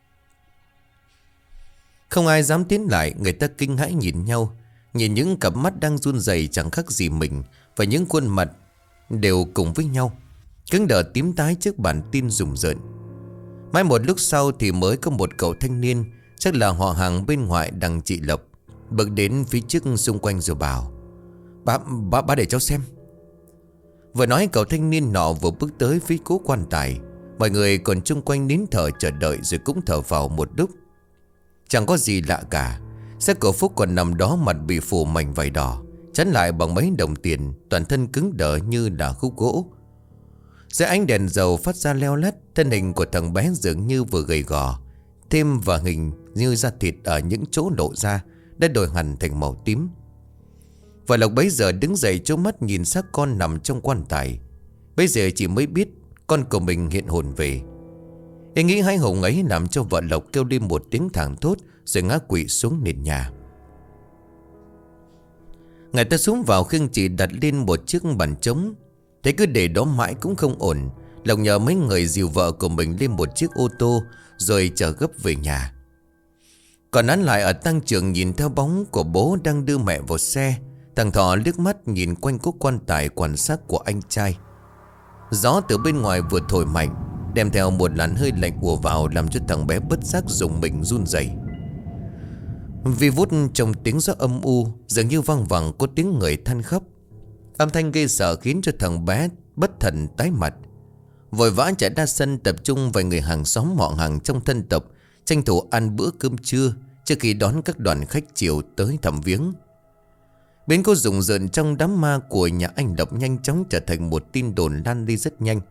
Không ai dám tiến lại. Người ta kinh hãi nhìn nhau, nhìn những cặp mắt đang run rẩy chẳng khác gì mình, và những khuôn mặt đều cùng với nhau, cứng đờ tím tái trước bản tin rùng rợn. Mãi một lúc sau thì mới có một cậu thanh niên, chắc là họ hàng bên ngoại đằng chị Lộc, bước đến phía trước xung quanh rồi bảo: Bà, bà, bà để cháu xem. Vừa nói cậu thanh niên nọ vừa bước tới phía cố quan tài. Mọi người còn chung quanh nín thở chờ đợi rồi cũng thở vào một lúc. Chẳng có gì lạ cả. Xác của Phúc còn nằm đó, mặt bị phủ mảnh vải đỏ, chắn lại bằng mấy đồng tiền, toàn thân cứng đờ như là khúc gỗ. Dưới ánh đèn dầu phát ra leo lắt, thân hình của thằng bé dường như vừa gầy gò, thêm và hình như da thịt ở những chỗ lộ ra đã đổi hẳn thành màu tím. Và Lộc bấy giờ đứng dậy trố mắt nhìn xác con nằm trong quan tài. Bây giờ chỉ mới biết con của mình hiện hồn về. Ý nghĩ hãi hùng ấy làm cho vợ Lộc kêu lên một tiếng thảng thốt rồi ngã quỵ xuống nền nhà. Người ta xuống vào khiêng chị đặt lên một chiếc bàn trống. Thế cứ để đó mãi cũng không ổn. Lộc nhờ mấy người dìu vợ của mình lên một chiếc ô tô rồi chở gấp về nhà. Còn án lại ở tang trường nhìn theo bóng của bố đang đưa mẹ vào xe. Thằng Thọ liếc mắt nhìn quanh cố quan tài quan sát của anh trai. Gió từ bên ngoài vừa thổi mạnh, đem theo một làn hơi lạnh ùa vào, làm cho thằng bé bất giác dùng mình run rẩy. Vi vút trong tiếng gió âm u, dường như vang vẳng có tiếng người than khóc. Âm thanh ghê sợ khiến cho thằng bé bất thần tái mặt. Vội vã chạy ra sân, tập trung vài người hàng xóm họ hàng trong thân tộc, tranh thủ ăn bữa cơm trưa trước khi đón các đoàn khách chiều tới thăm viếng. Biến cố rùng rợn trong đám ma của nhà anh Lộc nhanh chóng trở thành một tin đồn lan đi rất nhanh.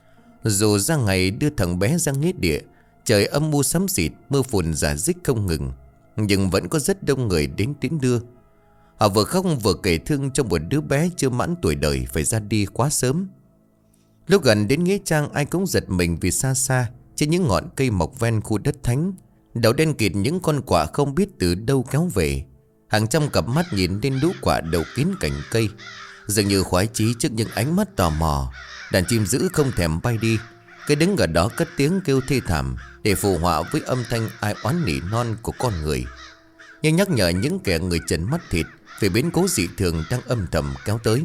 Dù ra ngày đưa thằng bé ra nghĩa địa, trời âm u xám xịt, mưa phùn rả rích không ngừng, nhưng vẫn có rất đông người đến tiễn đưa. Họ vừa khóc vừa kể thương cho một đứa bé chưa mãn tuổi đời phải ra đi quá sớm. Lúc gần đến nghĩa trang, ai cũng giật mình vì xa xa trên những ngọn cây mọc ven khu đất thánh, đầu đen kịt những con quạ không biết từ đâu kéo về. Hàng trăm cặp mắt nhìn lên lũ quạ đầu kín cành cây, dường như khoái chí trước những ánh mắt tò mò. Đàn chim dữ không thèm bay đi, cứ đứng ở đó cất tiếng kêu thê thảm để phù họa với âm thanh ai oán nỉ non của con người, nhưng nhắc nhở những kẻ người trần mắt thịt về biến cố dị thường đang âm thầm kéo tới.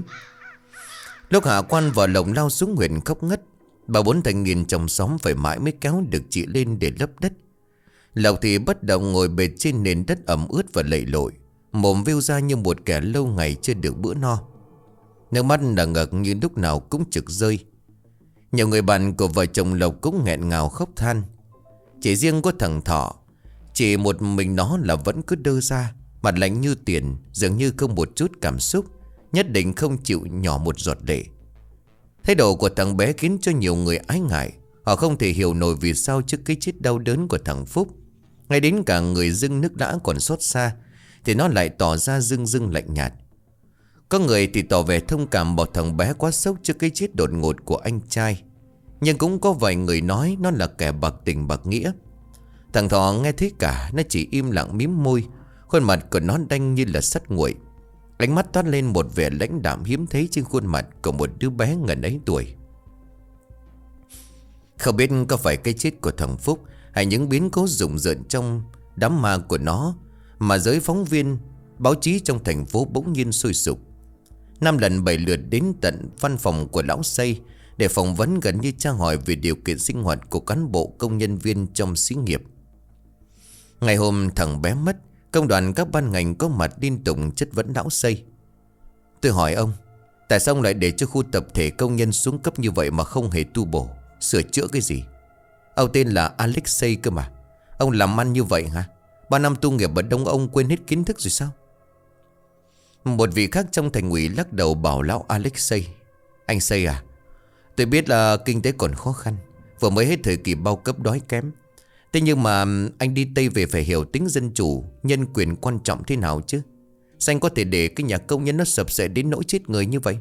Lúc hạ quan vào lồng lao xuống nguyện khóc ngất. Bà bốn thanh niên trong xóm phải mãi mới kéo được chị lên để lấp đất. Lộc thì bất động ngồi bệt trên nền đất ẩm ướt và lầy lội, mồm vêu ra như một kẻ lâu ngày chưa được bữa no. Nước mắt đã ngực như lúc nào cũng trực rơi. Nhiều người bạn của vợ chồng Lộc cũng nghẹn ngào khóc than. Chỉ riêng có thằng Thọ, chỉ một mình nó là vẫn cứ đơ ra, mặt lạnh như tiền, dường như không một chút cảm xúc, nhất định không chịu nhỏ một giọt lệ. Thái độ của thằng bé khiến cho nhiều người ái ngại. Họ không thể hiểu nổi vì sao trước cái chết đau đớn của thằng Phúc, ngay đến cả người dưng nước lã còn xót xa, thì nó lại tỏ ra dưng dưng lạnh nhạt. Có người thì tỏ vẻ thông cảm bảo thằng bé quá sốc trước cái chết đột ngột của anh trai, nhưng cũng có vài người nói nó là kẻ bạc tình bạc nghĩa. Thằng Thọ nghe thấy cả, nó chỉ im lặng mím môi, khuôn mặt của nó đanh như là sắt nguội. Ánh mắt toát lên một vẻ lãnh đạm hiếm thấy trên khuôn mặt của một đứa bé ngần ấy tuổi. Không biết có phải cái chết của thằng Phúc hay những biến cố rùng rợn trong đám ma của nó mà giới phóng viên, báo chí trong thành phố bỗng nhiên sôi sục. Năm lần bảy lượt đến tận văn phòng của lão Xây để phỏng vấn, gần như tra hỏi về điều kiện sinh hoạt của cán bộ công nhân viên trong xí nghiệp. Ngày hôm thằng bé mất, công đoàn các ban ngành có mặt liên tục chất vấn lão Xây. Tôi hỏi ông, tại sao ông lại để cho khu tập thể công nhân xuống cấp như vậy mà không hề tu bổ, sửa chữa cái gì? Ông tên là Alexei cơ mà. Ông làm ăn như vậy hả? Ba năm tu nghiệp ở đông ông quên hết kiến thức rồi sao? Một vị khác trong thành ủy lắc đầu bảo lão Alexei: Anh Xây à, tôi biết là kinh tế còn khó khăn, vừa mới hết thời kỳ bao cấp đói kém. Thế nhưng mà anh đi Tây về phải hiểu tính dân chủ, nhân quyền quan trọng thế nào chứ. Sao anh có thể để cái nhà công nhân nó sập sệ đến nỗi chết người như vậy?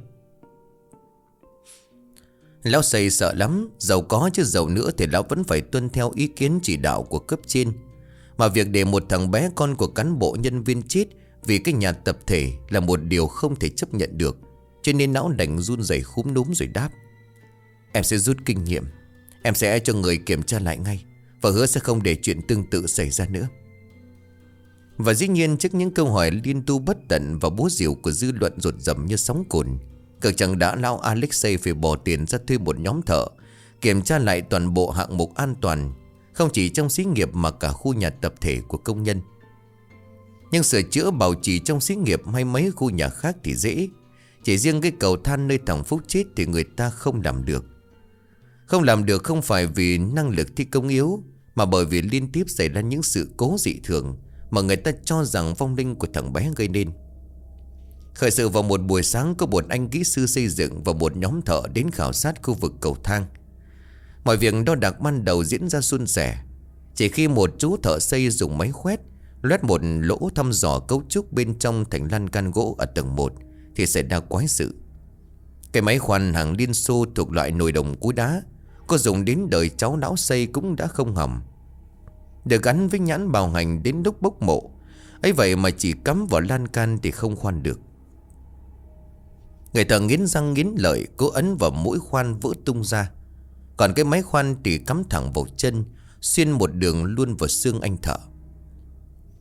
Lão Xây sợ lắm. Giàu có chứ giàu nữa thì lão vẫn phải tuân theo ý kiến chỉ đạo của cấp trên. Mà việc để một thằng bé con của cán bộ nhân viên chết vì cái nhà tập thể là một điều không thể chấp nhận được. Cho nên lão đành run rẩy khúm núm rồi đáp: Em sẽ rút kinh nghiệm, em sẽ cho người kiểm tra lại ngay, và hứa sẽ không để chuyện tương tự xảy ra nữa. Và dĩ nhiên trước những câu hỏi liên tu bất tận và búa rìu của dư luận rột rầm như sóng cồn, cực chẳng đã lão Alexei phải bỏ tiền ra thuê một nhóm thợ kiểm tra lại toàn bộ hạng mục an toàn, không chỉ trong xí nghiệp mà cả khu nhà tập thể của công nhân. Nhưng sửa chữa bảo trì trong xí nghiệp hay mấy khu nhà khác thì dễ. Chỉ riêng cái cầu than nơi thằng Phúc chết thì người ta không làm được. Không làm được không phải vì năng lực thi công yếu, mà bởi vì liên tiếp xảy ra những sự cố dị thường mà người ta cho rằng vong linh của thằng bé gây nên. Khởi sự vào một buổi sáng, có một anh kỹ sư xây dựng và một nhóm thợ đến khảo sát khu vực cầu thang. Mọi việc đo đạc ban đầu diễn ra suôn sẻ. Chỉ khi một chú thợ xây dùng máy khoét loét một lỗ thăm dò cấu trúc bên trong thành lan can gỗ ở tầng một thì xảy ra quái sự. Cái máy khoan hàng Liên Xô thuộc loại nồi đồng cối đá, có dùng đến đời cháu lão Xây cũng đã không hỏng. Được gắn với nhãn bào hành đến lúc bốc mộ, ấy vậy mà chỉ cắm vào lan can thì không khoan được. Người thợ nghiến răng nghiến lợi cố ấn vào mũi khoan vỡ tung ra. Còn cái máy khoan thì cắm thẳng vào chân, xuyên một đường luôn vào xương anh thợ.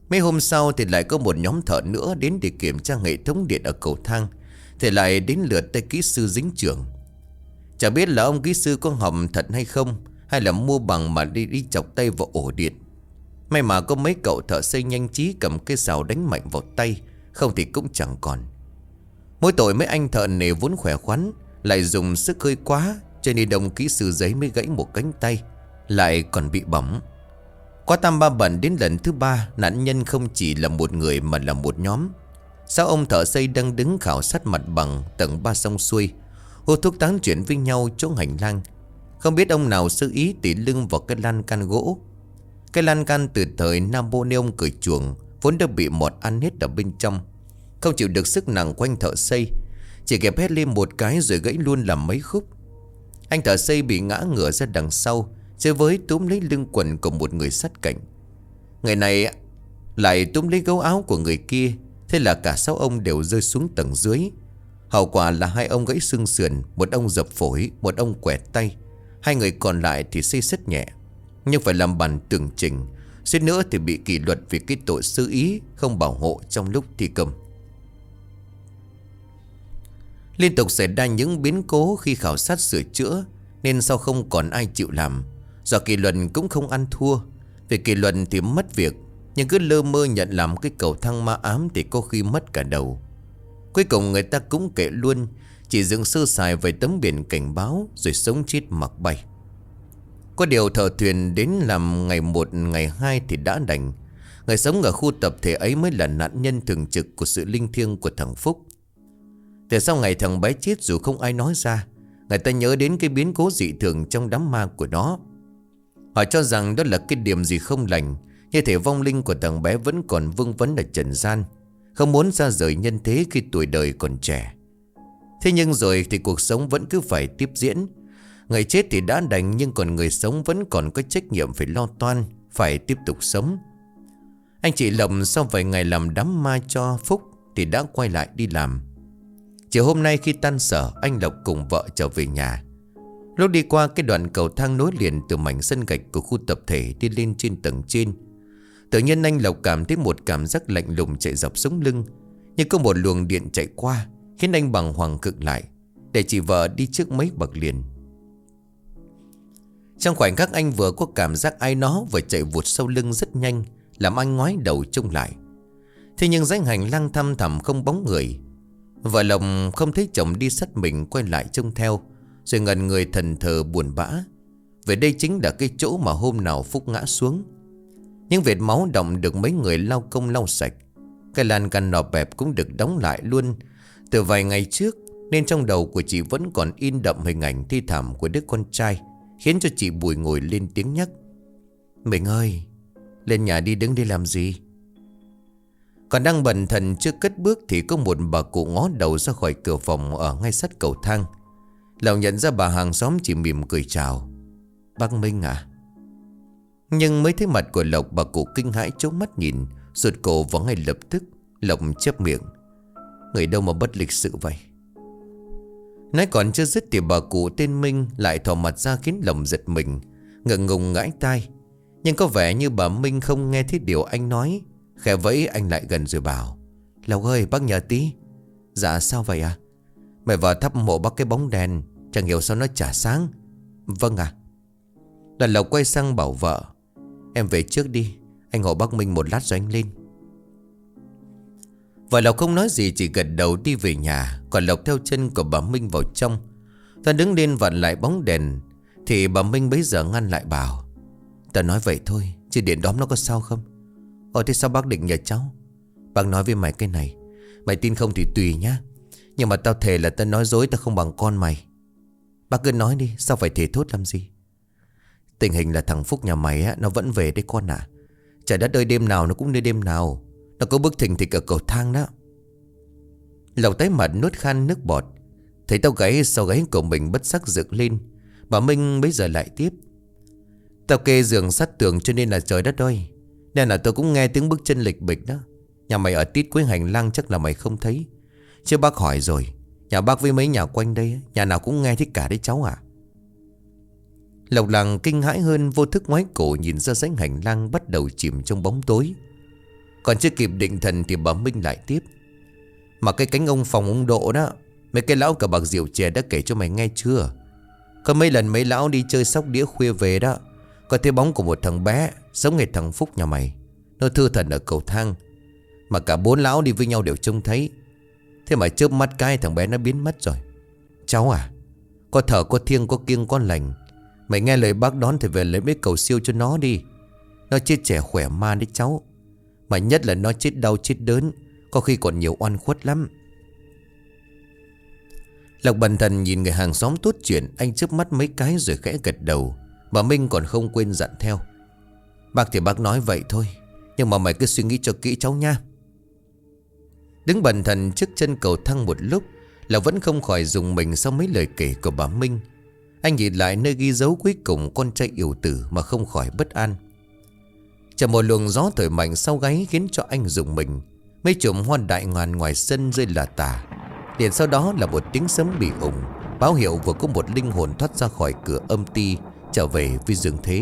Mấy hôm sau thì lại có một nhóm thợ nữa đến để kiểm tra hệ thống điện ở cầu thang. Thì lại đến lượt tay kỹ sư dính trưởng. Chả biết là ông kỹ sư có học thật hay không, hay là mua bằng mà đi đi chọc tay vào ổ điện. May mà có mấy cậu thợ xây nhanh trí cầm cây sào đánh mạnh vào tay, không thì cũng chẳng còn. Mỗi tội mấy anh thợ nề vốn khỏe khoắn, lại dùng sức hơi quá, cho nên đồng kỹ sư giấy mới gãy một cánh tay, lại còn bị bỏng. Qua tam ba bận đến lần thứ ba, nạn nhân không chỉ là một người mà là một nhóm. Sáu ông thợ xây đang đứng khảo sát mặt bằng tầng ba xong xuôi, hút thuốc tán chuyện với nhau chỗ hành lang. Không biết ông nào sơ ý tỉ lưng vào cái lan can gỗ. Cái lan can từ thời Napoleon cởi chuồng, vốn đã bị mọt ăn hết ở bên trong, không chịu được sức nặng của anh thợ xây, chỉ kẹp hét lên một cái rồi gãy luôn làm mấy khúc. Anh thợ xây bị ngã ngửa ra đằng sau, chơi với túm lấy lưng quần của một người sát cạnh. Người này lại túm lấy gấu áo của người kia. Thế là cả sáu ông đều rơi xuống tầng dưới. Hậu quả là hai ông gãy xương sườn, một ông dập phổi, một ông quẹt tay. Hai người còn lại thì xây xất nhẹ, nhưng phải làm bản tường trình, suýt nữa thì bị kỷ luật vì cái tội sơ ý không bảo hộ trong lúc thi công. Liên tục xảy ra những biến cố khi khảo sát sửa chữa, nên sau không còn ai chịu làm. Do kỷ luật cũng không ăn thua, vì kỷ luật thì mất việc, nhưng cứ lơ mơ nhận làm cái cầu thang ma ám thì có khi mất cả đầu. Cuối cùng người ta cũng kệ luôn, chỉ dựng sơ sài vài tấm biển cảnh báo rồi sống chết mặc bay. Có điều thợ thuyền đến làm ngày một ngày hai thì đã đành. Người sống ở khu tập thể ấy mới là nạn nhân thường trực của sự linh thiêng của thằng Phúc. Từ sau ngày thằng bé chết, dù không ai nói ra, người ta nhớ đến cái biến cố dị thường trong đám ma của nó. Họ cho rằng đó là cái điểm gì không lành, như thể vong linh của thằng bé vẫn còn vương vấn ở trần gian, không muốn ra rời nhân thế khi tuổi đời còn trẻ. Thế nhưng rồi thì cuộc sống vẫn cứ phải tiếp diễn. Người chết thì đã đành, nhưng còn người sống vẫn còn có trách nhiệm phải lo toan, phải tiếp tục sống. Anh chị Lộc sau vài ngày làm đám ma cho Phúc thì đã quay lại đi làm. Chiều hôm nay khi tan sở, anh Lộc cùng vợ trở về nhà. Lúc đi qua cái đoạn cầu thang nối liền từ mảnh sân gạch của khu tập thể đi lên trên tầng trên, tự nhiên anh Lộc cảm thấy một cảm giác lạnh lùng chạy dọc sống lưng, như có một luồng điện chạy qua, khiến anh bàng hoàng cực lại, để chị vợ đi trước mấy bậc liền. Trong khoảnh khắc anh vừa có cảm giác ai đó vừa chạy vụt sau lưng rất nhanh, làm anh ngoái đầu trông lại. Thế nhưng dãy hành lang thăm thẳm không bóng người. Vợ Lộc không thấy chồng đi sát mình, quay lại trông theo, rồi ngẩn người thần thờ buồn bã. Về đây chính là cái chỗ mà hôm nào Phúc ngã xuống. Những vệt máu đọng được mấy người lau công lau sạch. Cái lan can nọ bẹp cũng được đóng lại luôn từ vài ngày trước, nên trong đầu của chị vẫn còn in đậm hình ảnh thi thảm của đứa con trai, khiến cho chị bùi ngồi lên tiếng nhắc: "Mình ơi, lên nhà đi, đứng đi làm gì?" Còn đang bần thần chưa cất bước thì có một bà cụ ngó đầu ra khỏi cửa phòng ở ngay sát cầu thang. Lộc nhận ra bà hàng xóm, chỉ mỉm cười chào: "Bác Minh à?" Nhưng mới thấy mặt của Lộc, bà cụ kinh hãi trố mắt nhìn, rụt cổ vào ngay lập tức. Lộc chép miệng: "Người đâu mà bất lịch sự vậy?" Nói còn chưa dứt thì bà cụ tên Minh lại thò mặt ra, khiến Lộc giật mình, ngượng ngùng ngãi tai. Nhưng có vẻ như bà Minh không nghe thấy điều anh nói, khẽ vẫy anh lại gần rồi bảo: "Lộc ơi, bác nhờ tí." "Dạ sao vậy à?" "Mày vào thắp mộ bác cái bóng đèn, chẳng hiểu sao nó chả sáng." "Vâng ạ." Là Lộc quay sang bảo vợ: "Em về trước đi, anh hộ bác Minh một lát rồi anh lên." Vợ Lộc không nói gì, chỉ gật đầu đi về nhà. Còn Lộc theo chân của bà Minh vào trong. Ta đứng lên vặn lại bóng đèn thì bà Minh bấy giờ ngăn lại bảo: "Ta nói vậy thôi, chứ điện đóm nó có sao không?" "Ồ, thế sao bác định nhờ cháu?" "Bác nói với mày cái này, mày tin không thì tùy nhá, nhưng mà tao thề là tao nói dối, tao không bằng con mày." "Bác cứ nói đi, sao phải thề thốt làm gì?" "Tình hình là thằng Phúc nhà mày á, nó vẫn về đấy con ạ. à. Trời đất ơi, đêm nào nó cũng như đêm nào. Nó có bức thình thịch ở cầu thang đó." Lộc tái mặt nuốt khan nước bọt. Thấy tao gáy sau gáy của mình bất sắc dựng lên. Bà Minh bây giờ lại tiếp: "Tao kê giường sát tường cho nên là trời đất ơi, nên là tôi cũng nghe tiếng bước chân lịch bịch đó. Nhà mày ở tít cuối hành lang chắc là mày không thấy. Chứ bác hỏi rồi, nhà bác với mấy nhà quanh đây, nhà nào cũng nghe thấy cả đấy cháu à." Lộc làng kinh hãi hơn, vô thức ngoái cổ nhìn ra dãy hành lang bắt đầu chìm trong bóng tối. Còn chưa kịp định thần thì bà Minh lại tiếp: "Mà cái cánh ông Phòng ông Độ đó, mấy cái lão cờ bạc rượu chè đã kể cho mày nghe chưa? Có mấy lần mấy lão đi chơi sóc đĩa khuya về đó, có thấy bóng của một thằng bé giống hệt thằng Phúc nhà mày. Nó thưa thần ở cầu thang, mà cả bốn lão đi với nhau đều trông thấy. Thế mà chớp mắt cái thằng bé nó biến mất rồi. Cháu à, có thở có thiêng có kiêng có lành, mày nghe lời bác đón thì về lấy mấy cầu siêu cho nó đi. Nó chết trẻ khỏe man đấy cháu. Mà nhất là nó chết đau chết đớn, có khi còn nhiều oan khuất lắm." Lộc bần thần nhìn người hàng xóm tốt chuyện, anh chớp mắt mấy cái rồi khẽ gật đầu. Bà Minh còn không quên dặn theo: "Bác thì bác nói vậy thôi, nhưng mà mày cứ suy nghĩ cho kỹ cháu nha." Đứng bần thần trước chân cầu thang một lúc, là vẫn không khỏi rùng mình sau mấy lời kể của bà Minh. Anh nhìn lại nơi ghi dấu cuối cùng con trai yểu tử mà không khỏi bất an. Chợt một luồng gió thổi mạnh sau gáy khiến cho anh rùng mình. Mấy chùm hoa đại ngàn ngoài sân rơi lả tả. Liền sau đó là một tiếng sấm bị ủng, báo hiệu vừa có một linh hồn thoát ra khỏi cửa âm ti, trở về với dương thế.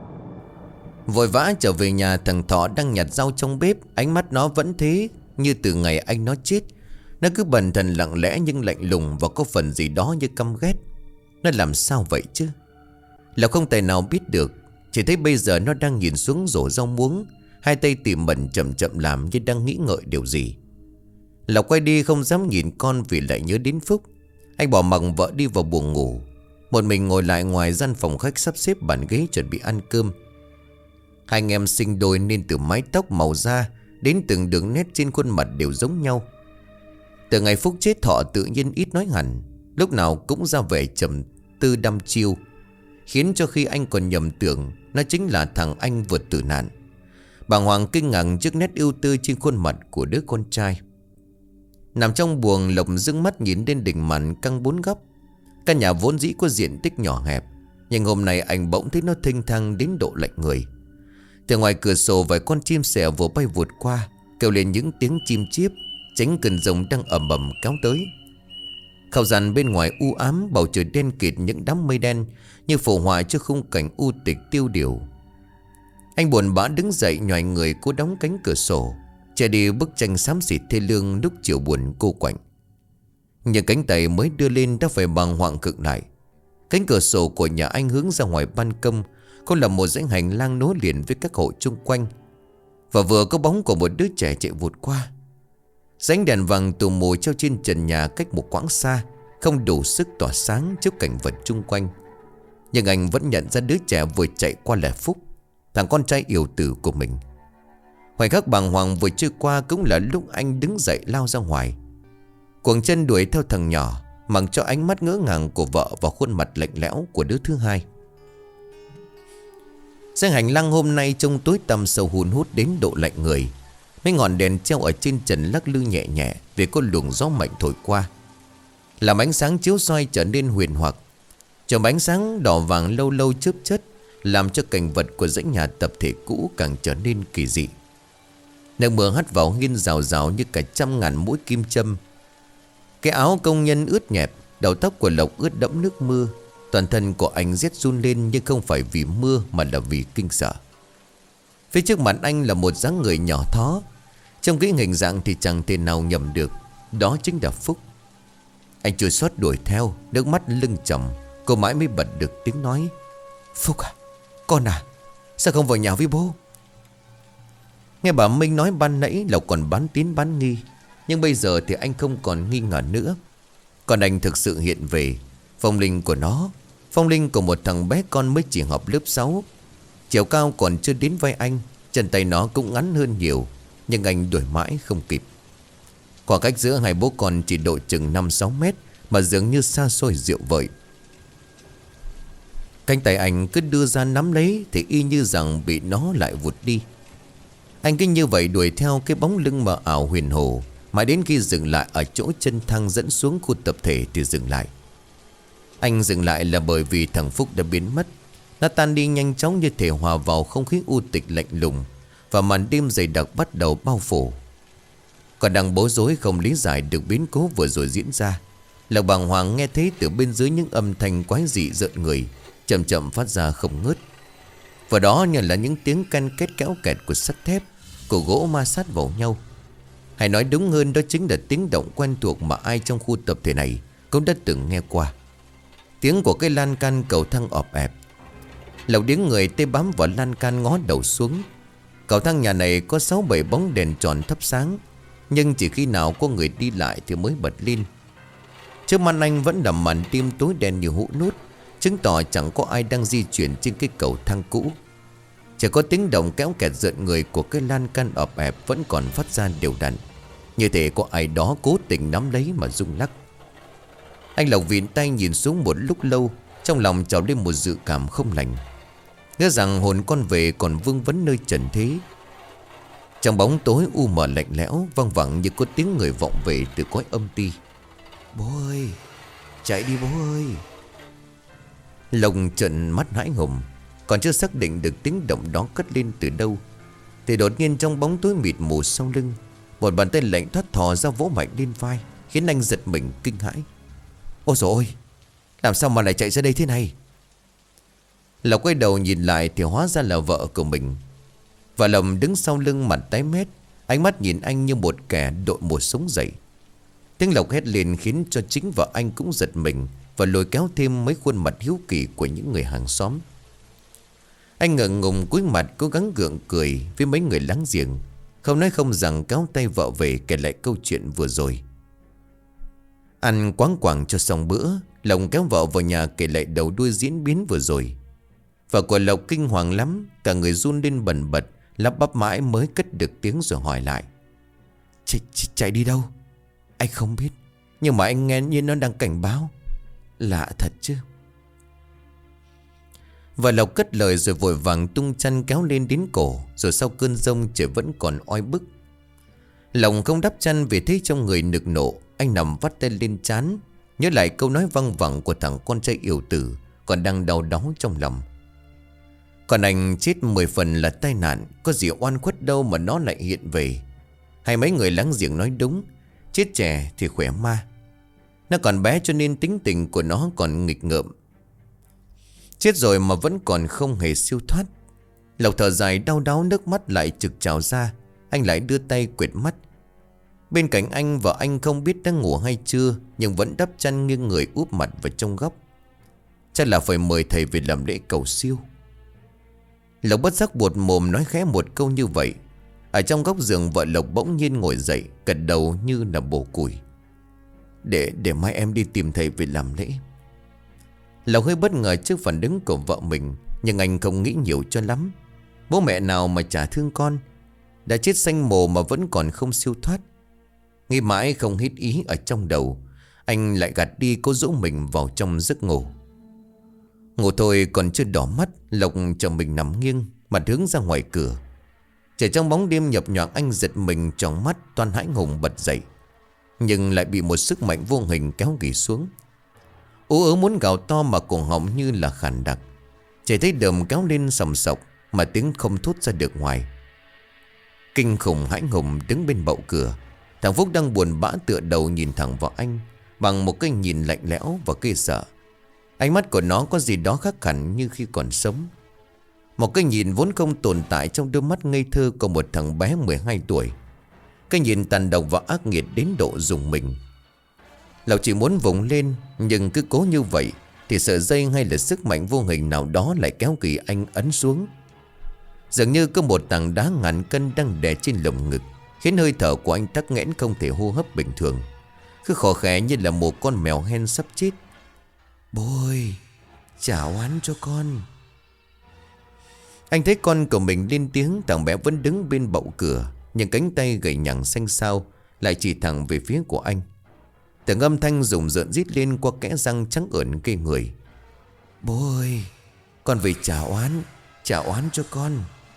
Vội vã trở về nhà, thằng Thọ đang nhặt rau trong bếp. Ánh mắt nó vẫn thế như từ ngày anh nó chết. Nó cứ bần thần lặng lẽ nhưng lạnh lùng, và có phần gì đó như căm ghét. Nó làm sao vậy chứ? Là không tài nào biết được. Chỉ thấy bây giờ nó đang nhìn xuống rổ rau muống, hai tay tỉ mẩn chậm chậm làm như đang nghĩ ngợi điều gì. Lộc quay đi không dám nhìn con vì lại nhớ đến Phúc. Anh bỏ mặc vợ đi vào buồng ngủ, một mình ngồi lại ngoài gian phòng khách sắp xếp bàn ghế chuẩn bị ăn cơm. Hai anh em sinh đôi nên từ mái tóc màu da đến từng đường nét trên khuôn mặt đều giống nhau. Từ ngày Phúc chết, Thọ tự nhiên ít nói hẳn, lúc nào cũng ra vẻ trầm tư đăm chiêu, khiến cho khi anh còn nhầm tưởng nó chính là thằng anh vượt tử nạn. Bàng hoàng kinh ngạc trước nét ưu tư trên khuôn mặt của đứa con trai. Nằm trong buồng, Lộc dưng mắt nhìn lên đỉnh màn căng bốn góc. Căn nhà vốn dĩ có diện tích nhỏ hẹp, nhưng hôm nay anh bỗng thấy nó thênh thang đến độ lạnh người. Từ ngoài cửa sổ vài con chim sẻ vừa bay vụt qua, kêu lên những tiếng chim chiếp, tránh cơn giông đang ầm ầm kéo tới. Không gian bên ngoài u ám, bầu trời đen kịt những đám mây đen như phù họa cho khung cảnh u tịch tiêu điều. Anh buồn bã đứng dậy, nhoài người cố đóng cánh cửa sổ, che đi bức tranh xám xịt thê lương lúc chiều buồn cô quạnh. Nhưng cánh tay mới đưa lên đã phải bàng hoàng cực lại. Cánh cửa sổ của nhà anh hướng ra ngoài ban công, có là một dãy hành lang nối liền với các hộ chung quanh, và vừa có bóng của một đứa trẻ chạy vụt qua. Rãnh đèn vàng tù mù treo trên trần nhà cách một quãng xa, không đủ sức tỏa sáng trước cảnh vật chung quanh. Nhưng anh vẫn nhận ra đứa trẻ vừa chạy qua là Phúc, thằng con trai yểu tử của mình. Khoảnh khắc bàng hoàng vừa trôi qua cũng là lúc anh đứng dậy lao ra ngoài, cuồng chân đuổi theo thằng nhỏ, mặc cho ánh mắt ngỡ ngàng của vợ và khuôn mặt lạnh lẽo của đứa thứ hai. Dãy hành lang hôm nay trông tối tăm sâu hun hút đến độ lạnh người. Mấy ngọn đèn treo ở trên trần lắc lư nhẹ nhẹ vì có luồng gió mạnh thổi qua, làm ánh sáng chiếu soi trở nên huyền hoặc. Chòm ánh sáng đỏ vàng lâu lâu chớp chớp, làm cho cảnh vật của dãy nhà tập thể cũ càng trở nên kỳ dị. Nước mưa hắt vào nghiêng rào rào như cả trăm ngàn mũi kim châm. Cái áo công nhân ướt nhẹp, đầu tóc của Lộc ướt đẫm nước mưa. Toàn thân của anh rét run lên, nhưng không phải vì mưa mà là vì kinh sợ. Phía trước mặt anh là một dáng người nhỏ thó. Trong cái hình dạng thì chẳng thể nào nhầm được, đó chính là Phúc. Anh chua xót đuổi theo, nước mắt lưng chồng. Cô mãi mới bật được tiếng nói: "Phúc à, con à, sao không vào nhà với bố?" Nghe bà Minh nói ban nãy, Lộc còn bán tín bán nghi, nhưng bây giờ thì anh không còn nghi ngờ nữa. Còn anh thực sự hiện về. Phong linh của nó, phong linh của một thằng bé con mới chỉ học lớp sáu, chiều cao còn chưa đến vai anh, chân tay nó cũng ngắn hơn nhiều, nhưng anh đuổi mãi không kịp. Khoảng cách giữa hai bố con chỉ độ chừng năm sáu mét, mà dường như xa xôi diệu vời. Cánh tay anh cứ đưa ra nắm lấy thì y như rằng bị nó lại vụt đi. Anh cứ như vậy đuổi theo cái bóng lưng mờ ảo huyền hồ, mãi đến khi dừng lại ở chỗ chân thang dẫn xuống khu tập thể thì dừng lại. Anh dừng lại là bởi vì thằng Phúc đã biến mất. Nó tan đi nhanh chóng như thể hòa vào không khí u tịch lạnh lùng, và màn đêm dày đặc bắt đầu bao phủ. Còn đang bối rối không lý giải được biến cố vừa rồi diễn ra, Lộc bàng hoàng nghe thấy từ bên dưới những âm thanh quái dị rợn người chậm chậm phát ra không ngớt. Và đó như là những tiếng can két kéo kẹt của sắt thép, của gỗ ma sát vào nhau. Hay nói đúng hơn, đó chính là tiếng động quen thuộc mà ai trong khu tập thể này cũng đã từng nghe qua. Tiếng của cái lan can cầu thang ọp ẹp. Lộc điếng người tê bám vào lan can ngó đầu xuống. Cầu thang nhà này có sáu bảy bóng đèn tròn thắp sáng, nhưng chỉ khi nào có người đi lại thì mới bật lên. Trước mặt anh vẫn là màn đêm tối đen như hũ nút, chứng tỏ chẳng có ai đang di chuyển trên cái cầu thang cũ. Chỉ có tiếng động kéo kẹt rợn người của cái lan can ọp ẹp vẫn còn phát ra đều đặn, như thể có ai đó cố tình nắm lấy mà rung lắc. Anh Lộc vịn tay nhìn xuống một lúc lâu, trong lòng trào lên một dự cảm không lành. Nhớ rằng hồn con về còn vương vấn nơi trần thế. Trong bóng tối u mờ lạnh lẽo, văng vẳng như có tiếng người vọng về từ cõi âm ti. Bố ơi, chạy đi bố ơi. Lộc trợn mắt hãi hùng, còn chưa xác định được tiếng động đó cất lên từ đâu, thì đột nhiên trong bóng tối mịt mù sau lưng, một bàn tay lạnh thoát thò ra vỗ mạnh lên vai, khiến anh giật mình kinh hãi. Ôi dồi ôi, làm sao mà lại chạy ra đây thế này? Lộc quay đầu nhìn lại thì hóa ra là vợ của mình. Và Lộc đứng sau lưng mặt tái mét, ánh mắt nhìn anh như một kẻ đội một sống dậy. Tiếng Lộc hét lên khiến cho chính vợ anh cũng giật mình, và lôi kéo thêm mấy khuôn mặt hiếu kỳ của những người hàng xóm. Anh ngượng ngùng cúi mặt cố gắng gượng cười với mấy người láng giềng, không nói không rằng kéo tay vợ về kể lại câu chuyện vừa rồi. Ăn quáng quàng cho xong bữa, Lộc kéo vợ vào nhà kể lại đầu đuôi diễn biến vừa rồi. Vợ của Lộc kinh hoàng lắm, cả người run lên bần bật, lắp bắp mãi mới cất được tiếng rồi hỏi lại. Ch ch chạy đi đâu? Anh không biết, nhưng mà anh nghe như nó đang cảnh báo. Lạ thật chứ. Và Lộc cất lời rồi vội vàng tung chăn kéo lên đến cổ, rồi sau cơn giông trời vẫn còn oi bức. Lộc không đắp chăn vì thấy trong người nực nộ. Anh nằm vắt tay lên trán, nhớ lại câu nói văng vẳng của thằng con trai yêu tử, còn đang đau đớn trong lòng. Còn anh chết mười phần là tai nạn, có gì oan khuất đâu mà nó lại hiện về. Hay mấy người láng giềng nói đúng, chết trẻ thì khỏe ma. Nó còn bé cho nên tính tình của nó còn nghịch ngợm. Chết rồi mà vẫn còn không hề siêu thoát. Lộc thở dài đau đáu, nước mắt lại trực trào ra. Anh lại đưa tay quệt mắt. Bên cạnh anh, vợ anh không biết đang ngủ hay chưa, nhưng vẫn đắp chăn nghiêng người úp mặt vào trong góc. Chắc là phải mời thầy về làm lễ cầu siêu. Lộc bất giác buột mồm nói khẽ một câu như vậy. Ở trong góc giường, vợ Lộc bỗng nhiên ngồi dậy, gật đầu như là bổ củi. Để để mai em đi tìm thầy về làm lễ. Lộc hơi bất ngờ trước phản ứng của vợ mình, nhưng anh không nghĩ nhiều cho lắm. Bố mẹ nào mà chả thương con, đã chết sanh mồ mà vẫn còn không siêu thoát. Nghĩ mãi không hết ý ở trong đầu, anh lại gạt đi cố dỗ mình vào trong giấc ngủ. Ngủ thôi còn chưa đỏ mắt, Lộc chồng mình nằm nghiêng, mặt hướng ra ngoài cửa. Chỉ trong bóng đêm nhập nhọn, anh giật mình tròn mắt, toan hãi hùng bật dậy, nhưng lại bị một sức mạnh vô hình kéo ghì xuống. Ú ớ muốn gào to mà cổ họng như là khản đặc. Chỉ thấy đờm kéo lên sầm sộc mà tiếng không thốt ra được ngoài. Kinh khủng hãi hùng đứng bên bậu cửa. Thằng Phúc đang buồn bã tựa đầu nhìn thẳng vào anh bằng một cái nhìn lạnh lẽo và ghê sợ. Ánh mắt của nó có gì đó khác hẳn như khi còn sống. Một cái nhìn vốn không tồn tại trong đôi mắt ngây thơ của một thằng bé mười hai tuổi. Cái nhìn tàn độc và ác nghiệt đến độ rùng mình. Lộc chỉ muốn vùng lên, nhưng cứ cố như vậy thì sợi dây hay là sức mạnh vô hình nào đó lại kéo kỳ anh ấn xuống. Dường như có một tảng đá ngàn cân đang đè trên lồng ngực, khiến hơi thở của anh tắc nghẽn không thể hô hấp bình thường. Cứ khò khẽ như là một con mèo hen sắp chết. Bố ơi, trả oán cho con. Anh thấy con của mình lên tiếng. Thằng bé vẫn đứng bên bậu cửa, nhưng cánh tay gầy nhằng xanh xao lại chỉ thẳng về phía của anh. Từng âm thanh rùng rợn rít lên qua kẽ răng trắng ởn ghê người. Bố ơi, con về trả oán, trả oán cho con.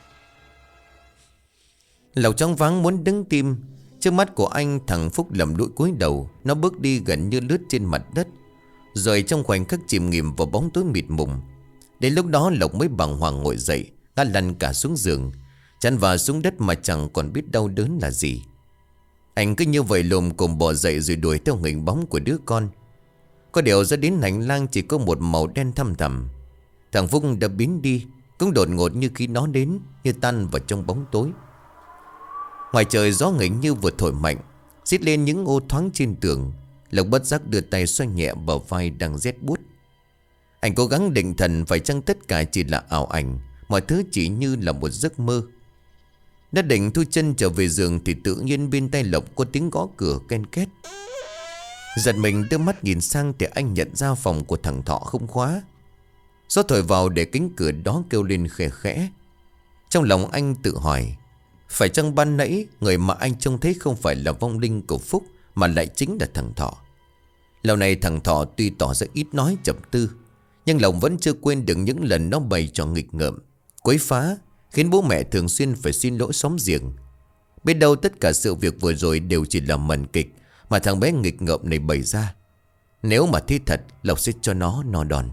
Lộc choáng váng muốn đứng tim. Trước mắt của anh, thằng Phúc lầm lũi cúi đầu. Nó bước đi gần như lướt trên mặt đất, rồi trong khoảnh khắc chìm nghỉm vào bóng tối mịt mùng. Đến lúc đó Lộc mới bàng hoàng ngồi dậy, ngã lăn cả xuống giường, chăn vào xuống đất mà chẳng còn biết đau đớn là gì. Anh cứ như vậy lồm cồm bò dậy rồi đuổi theo hình bóng của đứa con. Có điều ra đến hành lang chỉ có một màu đen thăm thẳm. Thằng Phúc đã biến đi, cũng đột ngột như khi nó đến, như tan vào trong bóng tối. Ngoài trời gió nghịch như vừa thổi mạnh, rít lên những ô thoáng trên tường. Lộc bất giác đưa tay xoay nhẹ bờ vai đang rét buốt. Anh cố gắng định thần, phải chăng tất cả chỉ là ảo ảnh, mọi thứ chỉ như là một giấc mơ. Đã định thu chân trở về giường thì tự nhiên bên tay Lộc có tiếng gõ cửa ken két. Giật mình đưa mắt nhìn sang thì anh nhận ra phòng của thằng Thọ không khóa. Gió thổi vào để cánh cửa đó kêu lên khẽ khẽ. Trong lòng anh tự hỏi, phải chăng ban nãy người mà anh trông thấy không phải là vong linh của Phúc, mà lại chính là thằng Thọ. Lâu nay thằng Thọ tuy tỏ ra ít nói chậm tư, nhưng lòng vẫn chưa quên được những lần nó bày trò nghịch ngợm, quấy phá, khiến bố mẹ thường xuyên phải xin lỗi xóm giềng. Biết đâu tất cả sự việc vừa rồi đều chỉ là màn kịch mà thằng bé nghịch ngợm này bày ra. Nếu mà thi thật, Lộc sẽ cho nó no đòn.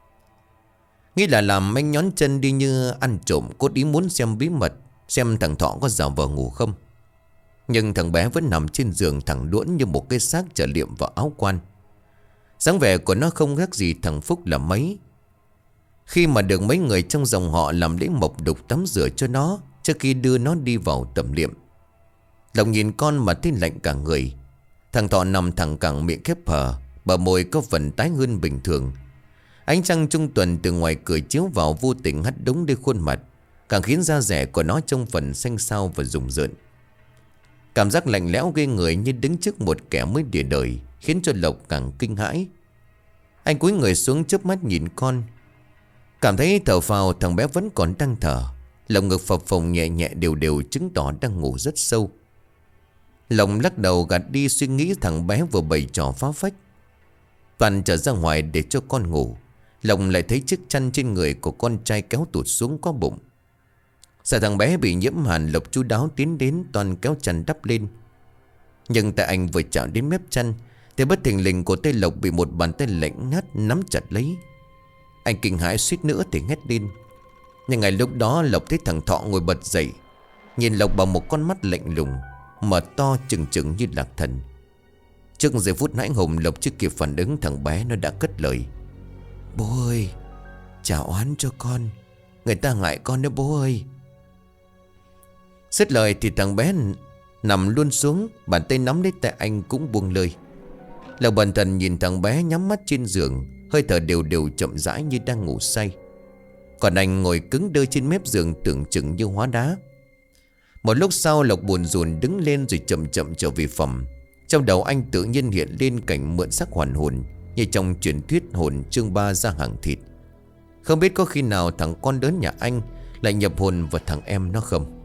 Nghĩ là làm, anh nhón chân đi như ăn trộm, cốt ý muốn xem bí mật, xem thằng Thọ có giả vờ ngủ không. Nhưng thằng bé vẫn nằm trên giường thẳng đuỗn như một cái xác trở liệm vào áo quan. Dáng vẻ của nó không khác gì thằng Phúc là mấy. Khi mà được mấy người trong dòng họ làm lễ mộc đục tắm rửa cho nó trước khi đưa nó đi vào tẩm liệm, Lộc nhìn con mà thấy lạnh cả người. Thằng Thọ nằm thẳng cẳng, miệng khép hờ, bờ môi có phần tái hơn bình thường. Ánh trăng trung tuần từ ngoài cửa chiếu vào vô tình hắt đúng lên khuôn mặt, càng khiến da rẻ của nó trông phần xanh xao và rùng rợn. Cảm giác lạnh lẽo ghê người như đứng trước một kẻ mới đìa đời khiến cho Lộc càng kinh hãi. Anh cúi người xuống chớp mắt nhìn con, cảm thấy thở phào thằng bé vẫn còn đang thở. Lồng ngực phập phồng nhẹ nhẹ đều đều, chứng tỏ đang ngủ rất sâu. Lộc lắc đầu gạt đi suy nghĩ thằng bé vừa bày trò phá phách. Toàn trở ra ngoài để cho con ngủ, Lộc lại thấy chiếc chăn trên người của con trai kéo tụt xuống có bụng. Sợ thằng bé bị nhiễm hàn, Lộc chu đáo tiến đến Toàn kéo chăn đắp lên. Nhưng tại anh vừa chạm đến mép chăn thì bất thình lình của tay Lộc bị một bàn tay lạnh ngắt nắm chặt lấy. Anh kinh hãi suýt nữa thì hét lên. Nhưng ngay lúc đó Lộc thấy thằng Thọ ngồi bật dậy, nhìn Lộc bằng một con mắt lạnh lùng, mở to trừng trừng như lạc thần. Trước giây phút nãy hùng, Lộc chưa kịp phản ứng, thằng bé nó đã cất lời: "Bố ơi, trả oán cho con, người ta ngại con đó bố ơi." Dứt lời thì thằng bé nằm luôn xuống, bàn tay nắm lấy tay anh cũng buông lơi. Lộc bần thần nhìn thằng bé nhắm mắt trên giường, hơi thở đều đều chậm rãi như đang ngủ say. Còn anh ngồi cứng đơ trên mép giường tưởng chừng như hóa đá. Một lúc sau Lộc buồn rùn đứng lên rồi chậm chậm trở về phòng. Trong đầu anh tự nhiên hiện lên cảnh mượn xác hoàn hồn, như trong truyền thuyết hồn chương ba ra hàng thịt. Không biết có khi nào thằng con lớn nhà anh lại nhập hồn vào thằng em nó không.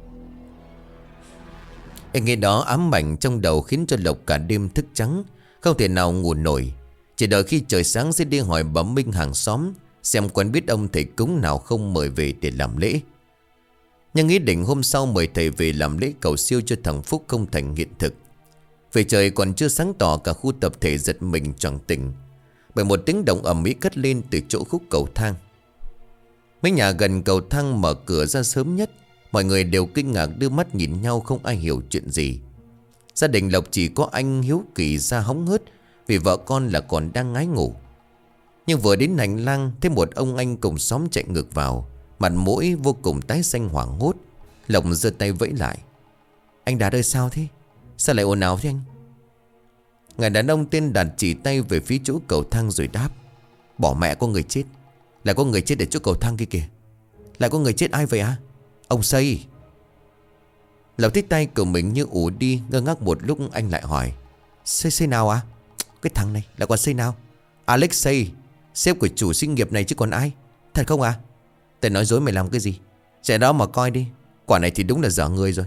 Anh nghe đó ám ảnh trong đầu khiến cho Lộc cả đêm thức trắng, không thể nào ngủ nổi. Chỉ đợi khi trời sáng sẽ đi hỏi bà Minh hàng xóm xem quen biết ông thầy cúng nào không mời về để làm lễ. Nhưng ý định hôm sau mời thầy về làm lễ cầu siêu cho thằng Phúc không thành hiện thực. Về trời còn chưa sáng tỏ, cả khu tập thể giật mình choàng tỉnh bởi một tiếng động ầm ĩ cất lên từ chỗ khúc cầu thang. Mấy nhà gần cầu thang mở cửa ra sớm nhất, mọi người đều kinh ngạc đưa mắt nhìn nhau, không ai hiểu chuyện gì. Gia đình Lộc chỉ có anh hiếu kỳ ra hóng hớt vì vợ con là còn đang ngái ngủ. Nhưng vừa đến hành lang thấy một ông anh cùng xóm chạy ngược vào, mặt mũi vô cùng tái xanh hoảng hốt. Lộc giơ tay vẫy lại: "Anh Đạt ơi, sao thế? Sao lại ồn ào thế anh?" Người đàn ông tên Đạt chỉ tay về phía chỗ cầu thang rồi đáp: "Bỏ mẹ, có người chết. Lại có người chết ở chỗ cầu thang kia kìa." "Lại có người chết ai vậy à?" "Ông Xây." Lộc thích tay của mình như ủ đi, ngơ ngác một lúc anh lại hỏi: Xây Xây nào à? Cái thằng này là còn Xây nào? Alex Xây, sếp của chủ xí nghiệp này chứ còn ai. Thật không à? Tao nói dối mày làm cái gì? Chạy đó mà coi đi, quả này thì đúng là dở người rồi.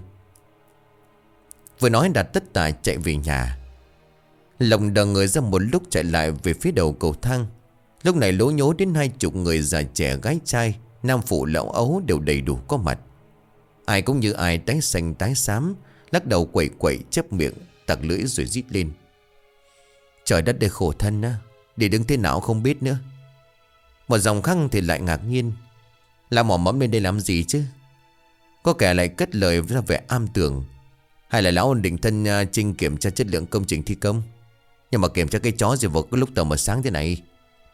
Vừa nói Đạt tất tả chạy về nhà. Lộc đờ người ra một lúc chạy lại về phía đầu cầu thang. Lúc này lố nhố đến hai chục người già trẻ gái trai, nam phụ lão ấu đều đầy đủ có mặt. Ai cũng như ai tái xanh tái xám, lắc đầu quẩy quẩy chép miệng, tặc lưỡi rồi rít lên: "Trời đất ơi, khổ thân á, đi đứng thế nào không biết nữa." Một dòng khăng thì lại ngạc nhiên: "Là mỏ mẫm lên đây làm gì chứ?" Có kẻ lại cất lời ra vẻ am tường: "Hay là lão định thân uh, Trinh kiểm tra chất lượng công trình thi công? Nhưng mà kiểm tra cái chó gì vào cái lúc tờ mờ sáng thế này?"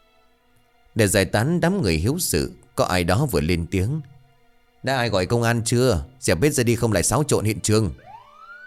Để giải tán đám người hiếu sự, có ai đó vừa lên tiếng: "Đã ai gọi công an chưa? Dẹp bết ra đi không lại xáo trộn hiện trường."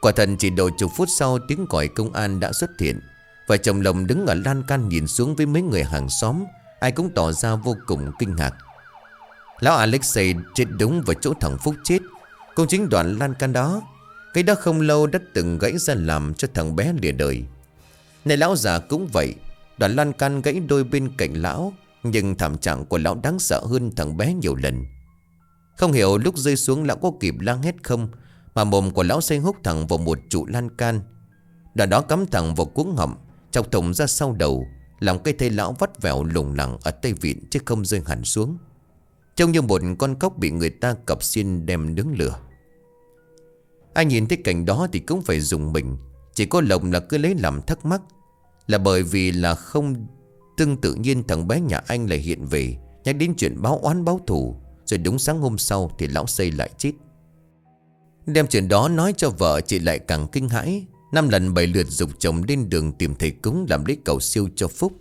Quả thật chỉ độ chục phút sau, tiếng còi công an đã xuất hiện. Vợ chồng Lộc đứng ở lan can nhìn xuống với mấy người hàng xóm, ai cũng tỏ ra vô cùng kinh ngạc. Lão Alexei chết đúng vào chỗ thằng Phúc chết, cũng chính đoạn lan can đó. Cái đó không lâu đã từng gãy ra làm cho thằng bé lìa đời. Này lão già cũng vậy, đoạn lan can gãy đôi bên cạnh lão, nhưng thảm trạng của lão đáng sợ hơn thằng bé nhiều lần. Không hiểu lúc rơi xuống lão có kịp la hét không, mà mồm của lão xây húc thẳng vào một trụ lan can. Đoạn đó cắm thẳng vào cuống họng, chọc thủng ra sau đầu, làm cây thây lão vắt vẻo lủng lẳng ở tay vịn chứ không rơi hẳn xuống. Trông như một con cóc bị người ta cặp xiên đem nướng lửa. Ai nhìn thấy cảnh đó thì cũng phải dùng mình. Chỉ có Lộc là cứ lấy làm thắc mắc, là bởi vì là không tương tự nhiên thằng bé nhà anh lại hiện về, nhắc đến chuyện báo oán báo thù. Rồi đúng sáng hôm sau thì lão Xây lại chết. Đem chuyện đó nói cho vợ, chị lại càng kinh hãi. Năm lần bảy lượt giục chồng lên đường tìm thầy cúng làm lấy cầu siêu cho Phúc.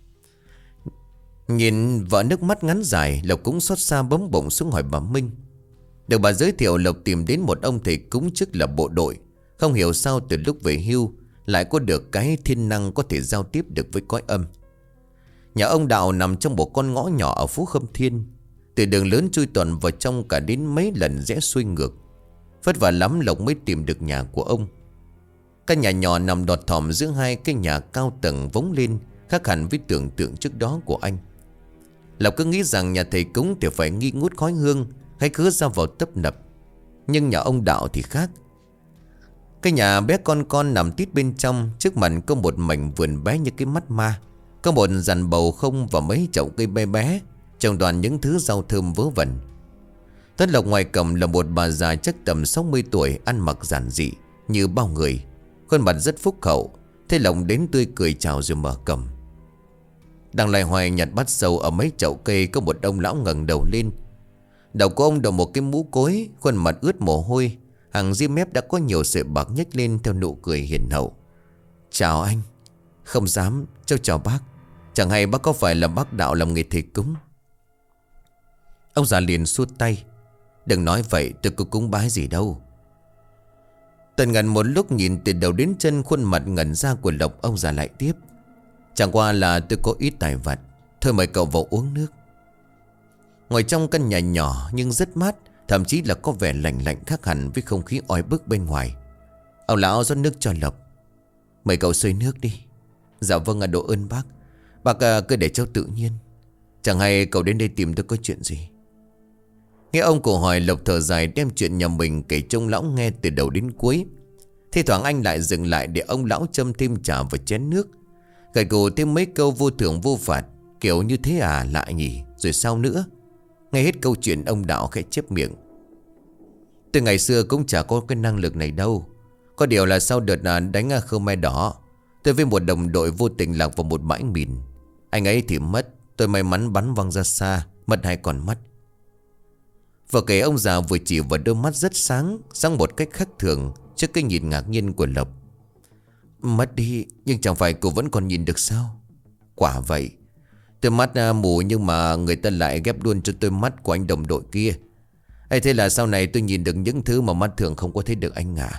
Nhìn vợ nước mắt ngắn dài, Lộc cũng xót xa bấm bụng xuống hỏi bà Minh. Được bà giới thiệu, Lộc tìm đến một ông thầy cúng chức là bộ đội. Không hiểu sao từ lúc về hưu lại có được cái thiên năng có thể giao tiếp được với cõi âm. Nhà ông Đạo nằm trong một con ngõ nhỏ ở Phú Khâm Thiên. Từ đường lớn chui toàn vào trong cả đến mấy lần rẽ xuôi ngược. Vất vả lắm Lộc mới tìm được nhà của ông. Căn nhà nhỏ nằm đọt thỏm giữa hai cái nhà cao tầng vống lên, khác hẳn với tưởng tượng trước đó của anh. Lộc cứ nghĩ rằng nhà thầy cúng thì phải nghi ngút khói hương, hay cứ ra vào tấp nập. Nhưng nhà ông Đạo thì khác. Cái nhà bé con con nằm tít bên trong, trước mặt có một mảnh vườn bé như cái mắt ma. Có một dàn bầu không và mấy chậu cây bé bé, trồng toàn những thứ rau thơm vớ vẩn. Tất Lộc ngoài cổng là một bà già chắc tầm sáu mươi tuổi, ăn mặc giản dị như bao người, khuôn mặt rất phúc hậu. Thế Lộc đến tươi cười chào rồi mở cổng. Đang loay hoay nhặt bát sâu ở mấy chậu cây, có một ông lão ngẩng đầu lên. Đầu của ông đội một cái mũ cối, khuôn mặt ướt mồ hôi, hàng ria mép đã có nhiều sợi bạc nhếch lên theo nụ cười hiền hậu. Chào anh. Không dám, cháu chào bác. Chẳng hay bác có phải là bác Đạo làm nghề thầy cúng? Ông già liền xua tay. Đừng nói vậy, tôi có cúng bái gì đâu. Tần ngần một lúc nhìn từ đầu đến chân khuôn mặt ngẩn ra của Lộc, ông già lại tiếp. Chẳng qua là tôi có ít tài vặt, thôi mời cậu vào uống nước. Ngồi trong căn nhà nhỏ nhưng rất mát, thậm chí là có vẻ lạnh lạnh khác hẳn với không khí oi bức bên ngoài. Ông lão rót nước cho Lộc. Mời cậu xơi nước đi. Dạ vâng ạ, độ ơn bác. Bác à, cứ để cháu tự nhiên. Chẳng hay cậu đến đây tìm tôi có chuyện gì? Nghe ông cổ hỏi, Lộc thở dài đem chuyện nhà mình kể cho ông lão nghe từ đầu đến cuối. Thì thoảng anh lại dừng lại để ông lão châm thêm trà vào chén nước, gật gù thêm mấy câu vô thưởng vô phạt, kiểu như thế à, lạ nhỉ. Rồi sao nữa? Nghe hết câu chuyện, ông Đạo khẽ chép miệng. Từ ngày xưa cũng chả có cái năng lực này đâu. Có điều là sau đợt đánh Khmer Đỏ, tôi với một đồng đội vô tình lạc vào một bãi mìn. Anh ấy thì mất, tôi may mắn bắn văng ra xa, mất hai con mắt. Vừa kể ông già vừa chỉ vào đôi mắt rất sáng, sáng một cách khác thường trước cái nhìn ngạc nhiên của Lộc. Mất đi, nhưng chẳng phải cô vẫn còn nhìn được sao? Quả vậy. Tôi mắt mù nhưng mà người ta lại ghép luôn cho tôi mắt của anh đồng đội kia. Hay thế là sau này tôi nhìn được những thứ mà mắt thường không có thấy được anh à?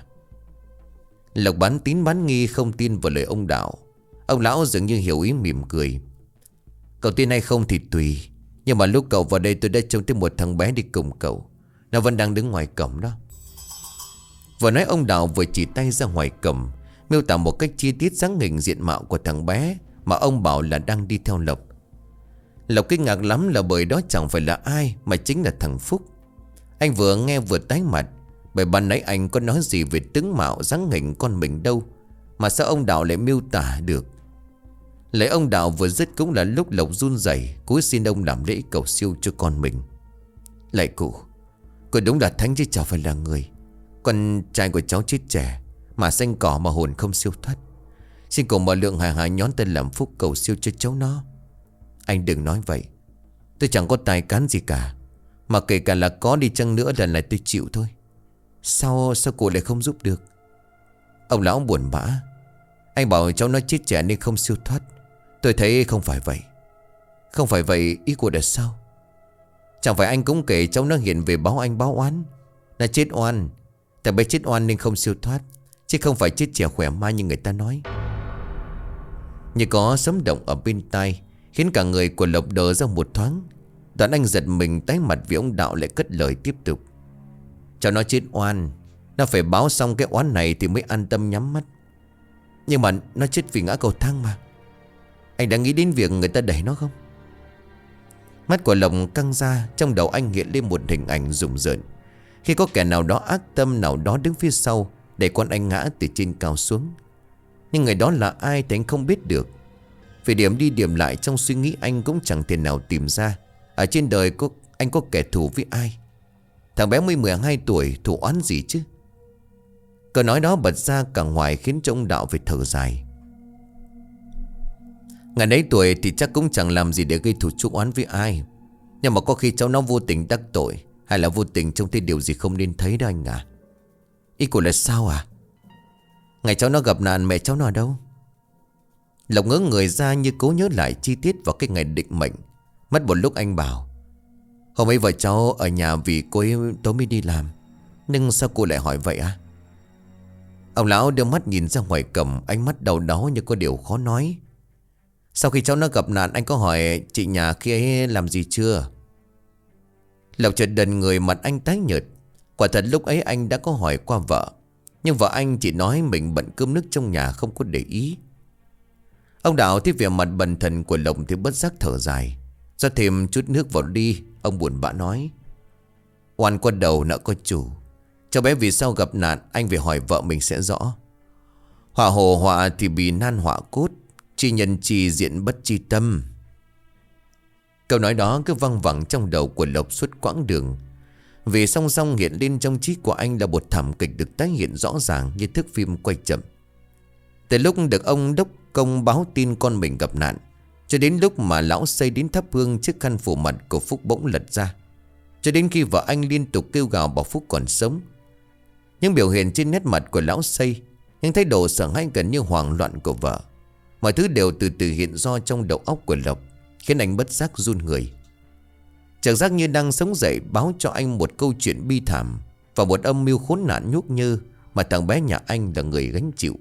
Lộc bán tín bán nghi, không tin vào lời ông Đạo. Ông lão dường như hiểu ý, mỉm cười. Cậu tin hay không thì tùy, nhưng mà lúc cậu vào đây tôi đã trông thấy một thằng bé đi cùng cậu. Nó vẫn đang đứng ngoài cổng đó. Vừa nói ông Đạo vừa chỉ tay ra ngoài cổng, miêu tả một cách chi tiết dáng hình diện mạo của thằng bé mà ông bảo là đang đi theo Lộc. Lộc kinh ngạc lắm là bởi đó chẳng phải là ai mà chính là thằng Phúc. Anh vừa nghe vừa tái mặt, bởi ban nãy anh có nói gì về tướng mạo dáng hình con mình đâu, mà sao ông Đạo lại miêu tả được. Lấy ông Đạo vừa dứt cũng là lúc Lộc run rẩy cúi xin ông làm lễ cầu siêu cho con mình. Lạy cụ, cô đúng là thánh chứ chẳng phải là người. Con trai của cháu chết trẻ, mà xanh cỏ mà hồn không siêu thoát. Xin cùng bà Lượng hài hài nhón tên làm phúc cầu siêu cho cháu nó. Anh đừng nói vậy. Tôi chẳng có tài cán gì cả, mà kể cả là có đi chăng nữa lần này tôi chịu thôi. Sao sao cô lại không giúp được? Ông lão buồn bã. Anh bảo cháu nó chết trẻ nên không siêu thoát. Tôi thấy không phải vậy. Không phải vậy ý của là sao? Chẳng phải anh cũng kể cháu nó hiện về báo anh báo oán. Nó chết oan. Tại bé chết oan nên không siêu thoát. chứ không phải chết trẻ khỏe mai như người ta nói. Như có sấm động ở bên tai, khiến cả người của Lộc đờ ra một thoáng. Đoạn anh giật mình tái mặt vì ông Đạo lại cất lời tiếp tục. Cho nó chết oan, nó phải báo xong cái oán này thì mới an tâm nhắm mắt. Nhưng mà nó chết vì ngã cầu thang mà. Anh đã nghĩ đến việc người ta đẩy nó không? Mắt của Lộc căng ra, trong đầu anh hiện lên một hình ảnh rùng rợn. Khi có kẻ nào đó ác tâm nào đó đứng phía sau để con anh ngã từ trên cao xuống. Nhưng người đó là ai thì anh không biết được. Vì điểm đi điểm lại trong suy nghĩ anh cũng chẳng thể nào tìm ra ở trên đời có, anh có kẻ thù với ai. Thằng bé mới mười hai tuổi, thù oán gì chứ? Câu nói đó bật ra cả ngoài khiến cho ông Đạo phải thở dài. Ngày ấy tuổi thì chắc cũng chẳng làm gì để gây thù chuốc oán với ai. Nhưng mà có khi cháu nó vô tình đắc tội, hay là vô tình trông thấy điều gì không nên thấy đó anh à. Ý của là sao à? Ngày cháu nó gặp nạn mẹ cháu nó ở đâu? Lộc ngớ người ra như cố nhớ lại chi tiết vào cái ngày định mệnh. Mất một lúc anh bảo, hôm ấy vợ cháu ở nhà vì cô ấy tối mới đi làm. Nhưng sao cô lại hỏi vậy à? Ông lão đưa mắt nhìn ra ngoài cầm, ánh mắt đau đáu như có điều khó nói. Sau khi cháu nó gặp nạn, anh có hỏi chị nhà khi ấy làm gì chưa? Lộc chợt đần người, mặt anh tái nhợt. Quả thật lúc ấy anh đã có hỏi qua vợ, nhưng vợ anh chỉ nói mình bận cơm nước trong nhà, không có để ý. Ông Đạo thấy vẻ mặt bần thần của Lộc thì bất giác thở dài, rót thêm chút nước vào ly. Ông buồn bã nói, oan có đầu nợ có chủ. Cháu bé vì sao gặp nạn, anh phải hỏi vợ mình sẽ rõ. Họa hồ họa thì bị nan họa cốt, chi nhân chi diện bất chi tâm. Câu nói đó cứ văng vẳng trong đầu của Lộc suốt quãng đường. Vì song song hiện lên trong trí của anh là một thảm kịch được tái hiện rõ ràng như thước phim quay chậm. Từ lúc được ông đốc công báo tin con mình gặp nạn, cho đến lúc mà lão Xây đến thắp hương chiếc khăn phủ mặt của Phúc bỗng lật ra, cho đến khi vợ anh liên tục kêu gào bảo Phúc còn sống. Những biểu hiện trên nét mặt của lão Xây, những thái độ sợ hãi gần như hoảng loạn của vợ, mọi thứ đều từ từ hiện do trong đầu óc của Lộc, khiến anh bất giác run người. Chẳng giác như đang sống dậy báo cho anh một câu chuyện bi thảm và một âm mưu khốn nạn nhúc nhơ mà thằng bé nhà anh là người gánh chịu.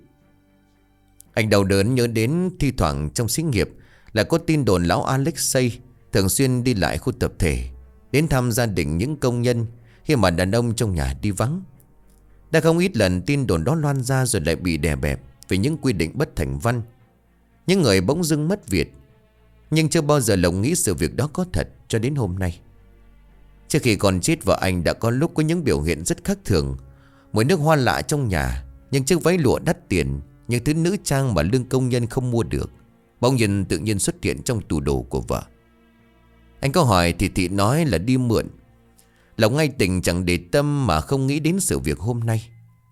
Anh đau đớn nhớ đến thi thoảng trong xí nghiệp là có tin đồn lão Alexei thường xuyên đi lại khu tập thể, đến thăm gia đình những công nhân khi mà đàn ông trong nhà đi vắng. Đã không ít lần tin đồn đó loan ra rồi lại bị đè bẹp vì những quy định bất thành văn. Những người bỗng dưng mất việc. Nhưng chưa bao giờ Lộc nghĩ sự việc đó có thật cho đến hôm nay. Trước khi còn chết, vợ anh đã có lúc có những biểu hiện rất khác thường. Mùi nước hoa lạ trong nhà, những chiếc váy lụa đắt tiền, những thứ nữ trang mà lương công nhân không mua được, bỗng nhiên tự nhiên xuất hiện trong tủ đồ của vợ. Anh có hỏi thì thị nói là đi mượn. Lộc ngay tình chẳng để tâm mà không nghĩ đến sự việc hôm nay.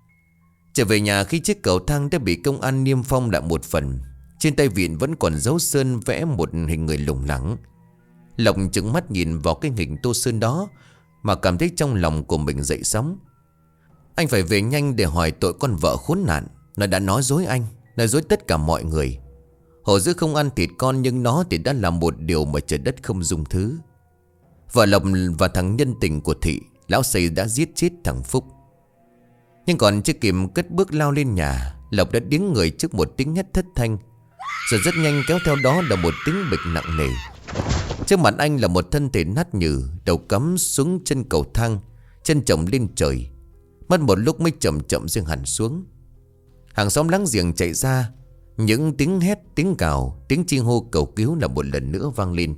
Trở về nhà khi chiếc cầu thang đã bị công an niêm phong lại một phần, trên tay vịn vẫn còn dấu sơn vẽ một hình người lủng lẳng. Lộc trừng mắt nhìn vào cái hình tô sơn đó mà cảm thấy trong lòng của mình dậy sóng. Anh phải về nhanh để hỏi tội con vợ khốn nạn. Nó đã nói dối anh, nói dối tất cả mọi người. Hổ dữ không ăn thịt con, nhưng nó thì đã làm một điều mà trời đất không dung thứ. Vợ Lộc và thằng nhân tình của thị, lão Xây đã giết chết thằng Phúc. Nhưng còn chưa kịp cất bước lao lên nhà, Lộc đã điếng người trước một tiếng hét thất thanh, rồi rất nhanh kéo theo đó là một tiếng bịch nặng nề. Trước mặt anh là một thân thể nát nhừ, đầu cắm xuống chân cầu thang, chân chồng lên trời. Mất một lúc mới chậm chậm dừng hẳn xuống. Hàng xóm láng giềng chạy ra, những tiếng hét, tiếng cào, tiếng chi hô cầu cứu là một lần nữa vang lên.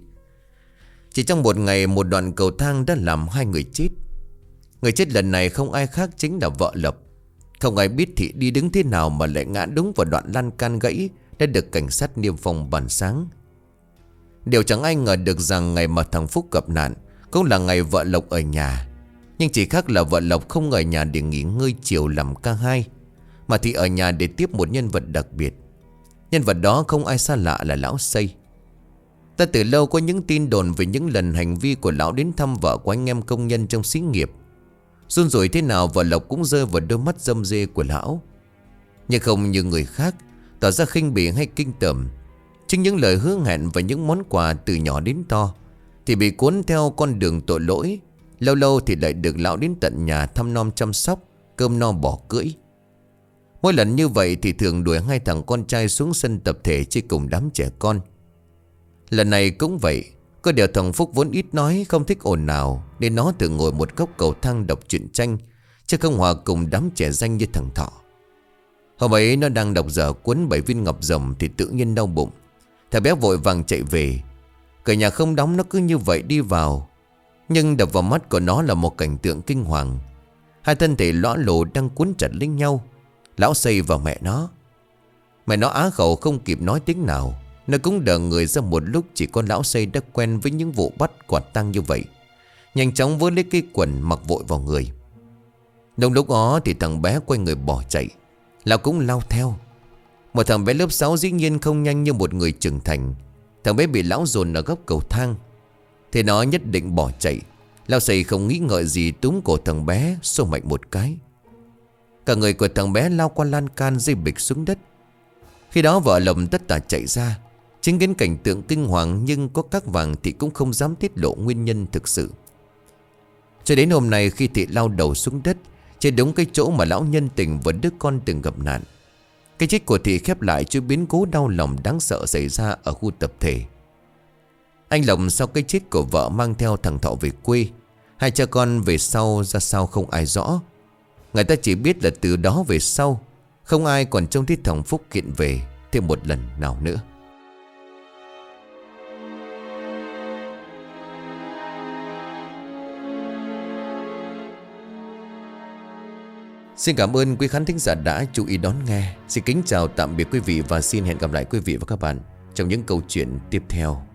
Chỉ trong một ngày, một đoạn cầu thang đã làm hai người chết. Người chết lần này không ai khác chính là vợ Lộc. Không ai biết thị đi đứng thế nào mà lại ngã đúng vào đoạn lan can gãy đã được cảnh sát niêm phong ban sáng. Điều chẳng ai ngờ được rằng ngày mà thằng Phúc gặp nạn cũng là ngày vợ Lộc ở nhà. Nhưng chỉ khác là vợ Lộc không ở nhà để nghỉ ngơi chiều làm ca hai, mà thì ở nhà để tiếp một nhân vật đặc biệt. Nhân vật đó không ai xa lạ là lão Xây. Ta từ lâu có những tin đồn về những lần hành vi của lão đến thăm vợ của anh em công nhân trong xí nghiệp. Run rủi thế nào vợ Lộc cũng rơi vào đôi mắt râm rê của lão. Nhưng không như người khác tỏ ra khinh bỉ hay kinh tởm. Chính những lời hứa hẹn và những món quà từ nhỏ đến to thì bị cuốn theo con đường tội lỗi. Lâu lâu thì lại được lão đến tận nhà thăm nom chăm sóc, cơm no bỏ cưỡi. Mỗi lần như vậy thì thường đuổi hai thằng con trai xuống sân tập thể chơi cùng đám trẻ con. Lần này cũng vậy. Có điều thằng Phúc vốn ít nói, không thích ồn nào, nên nó thường ngồi một góc cầu thang đọc truyện tranh, chứ không hòa cùng đám trẻ danh như thằng Thọ. Hôm ấy nó đang đọc dở cuốn Bảy Viên Ngọc Rồng thì tự nhiên đau bụng. Thằng bé vội vàng chạy về. Cửa nhà không đóng, nó cứ như vậy đi vào. Nhưng đập vào mắt của nó là một cảnh tượng kinh hoàng. Hai thân thể lõa lồ đang cuốn chặt lấy nhau. Lão Xây và mẹ nó. Mẹ nó á khẩu không kịp nói tiếng nào. Nó cũng đờ người ra một lúc. Chỉ có lão Xây đã quen với những vụ bắt quả tang như vậy. Nhanh chóng vớ lấy cái quần mặc vội vào người. Đồng lúc đó thì thằng bé quay người bỏ chạy. Lão cũng lao theo. Một thằng bé lớp sáu dĩ nhiên không nhanh như một người trưởng thành. Thằng bé bị lão dồn ở góc cầu thang. Thế nó nhất định bỏ chạy. Lão Xây không nghĩ ngợi gì túm cổ thằng bé, xô mạnh một cái. Cả người của thằng bé lao qua lan can, rơi bịch xuống đất. Khi đó vợ Lộc tất tả chạy ra. Chứng kiến cảnh tượng kinh hoàng, nhưng có các vàng thì cũng không dám tiết lộ nguyên nhân thực sự. Cho đến hôm nay, khi Thị lao đầu xuống đất trên đúng cái chỗ mà lão nhân tình và đứa con từng gặp nạn, cái chết của Thị khép lại chuỗi biến cố đau lòng đáng sợ xảy ra ở khu tập thể. Anh Lộc sau cái chết của vợ mang theo thằng Thọ về quê. Hai cha con về sau ra sao không ai rõ. Người ta chỉ biết là từ đó về sau không ai còn trông thấy thằng Phúc kiện về thêm một lần nào nữa. Xin cảm ơn quý khán thính giả đã chú ý đón nghe. Xin kính chào tạm biệt quý vị và xin hẹn gặp lại quý vị và các bạn trong những câu chuyện tiếp theo.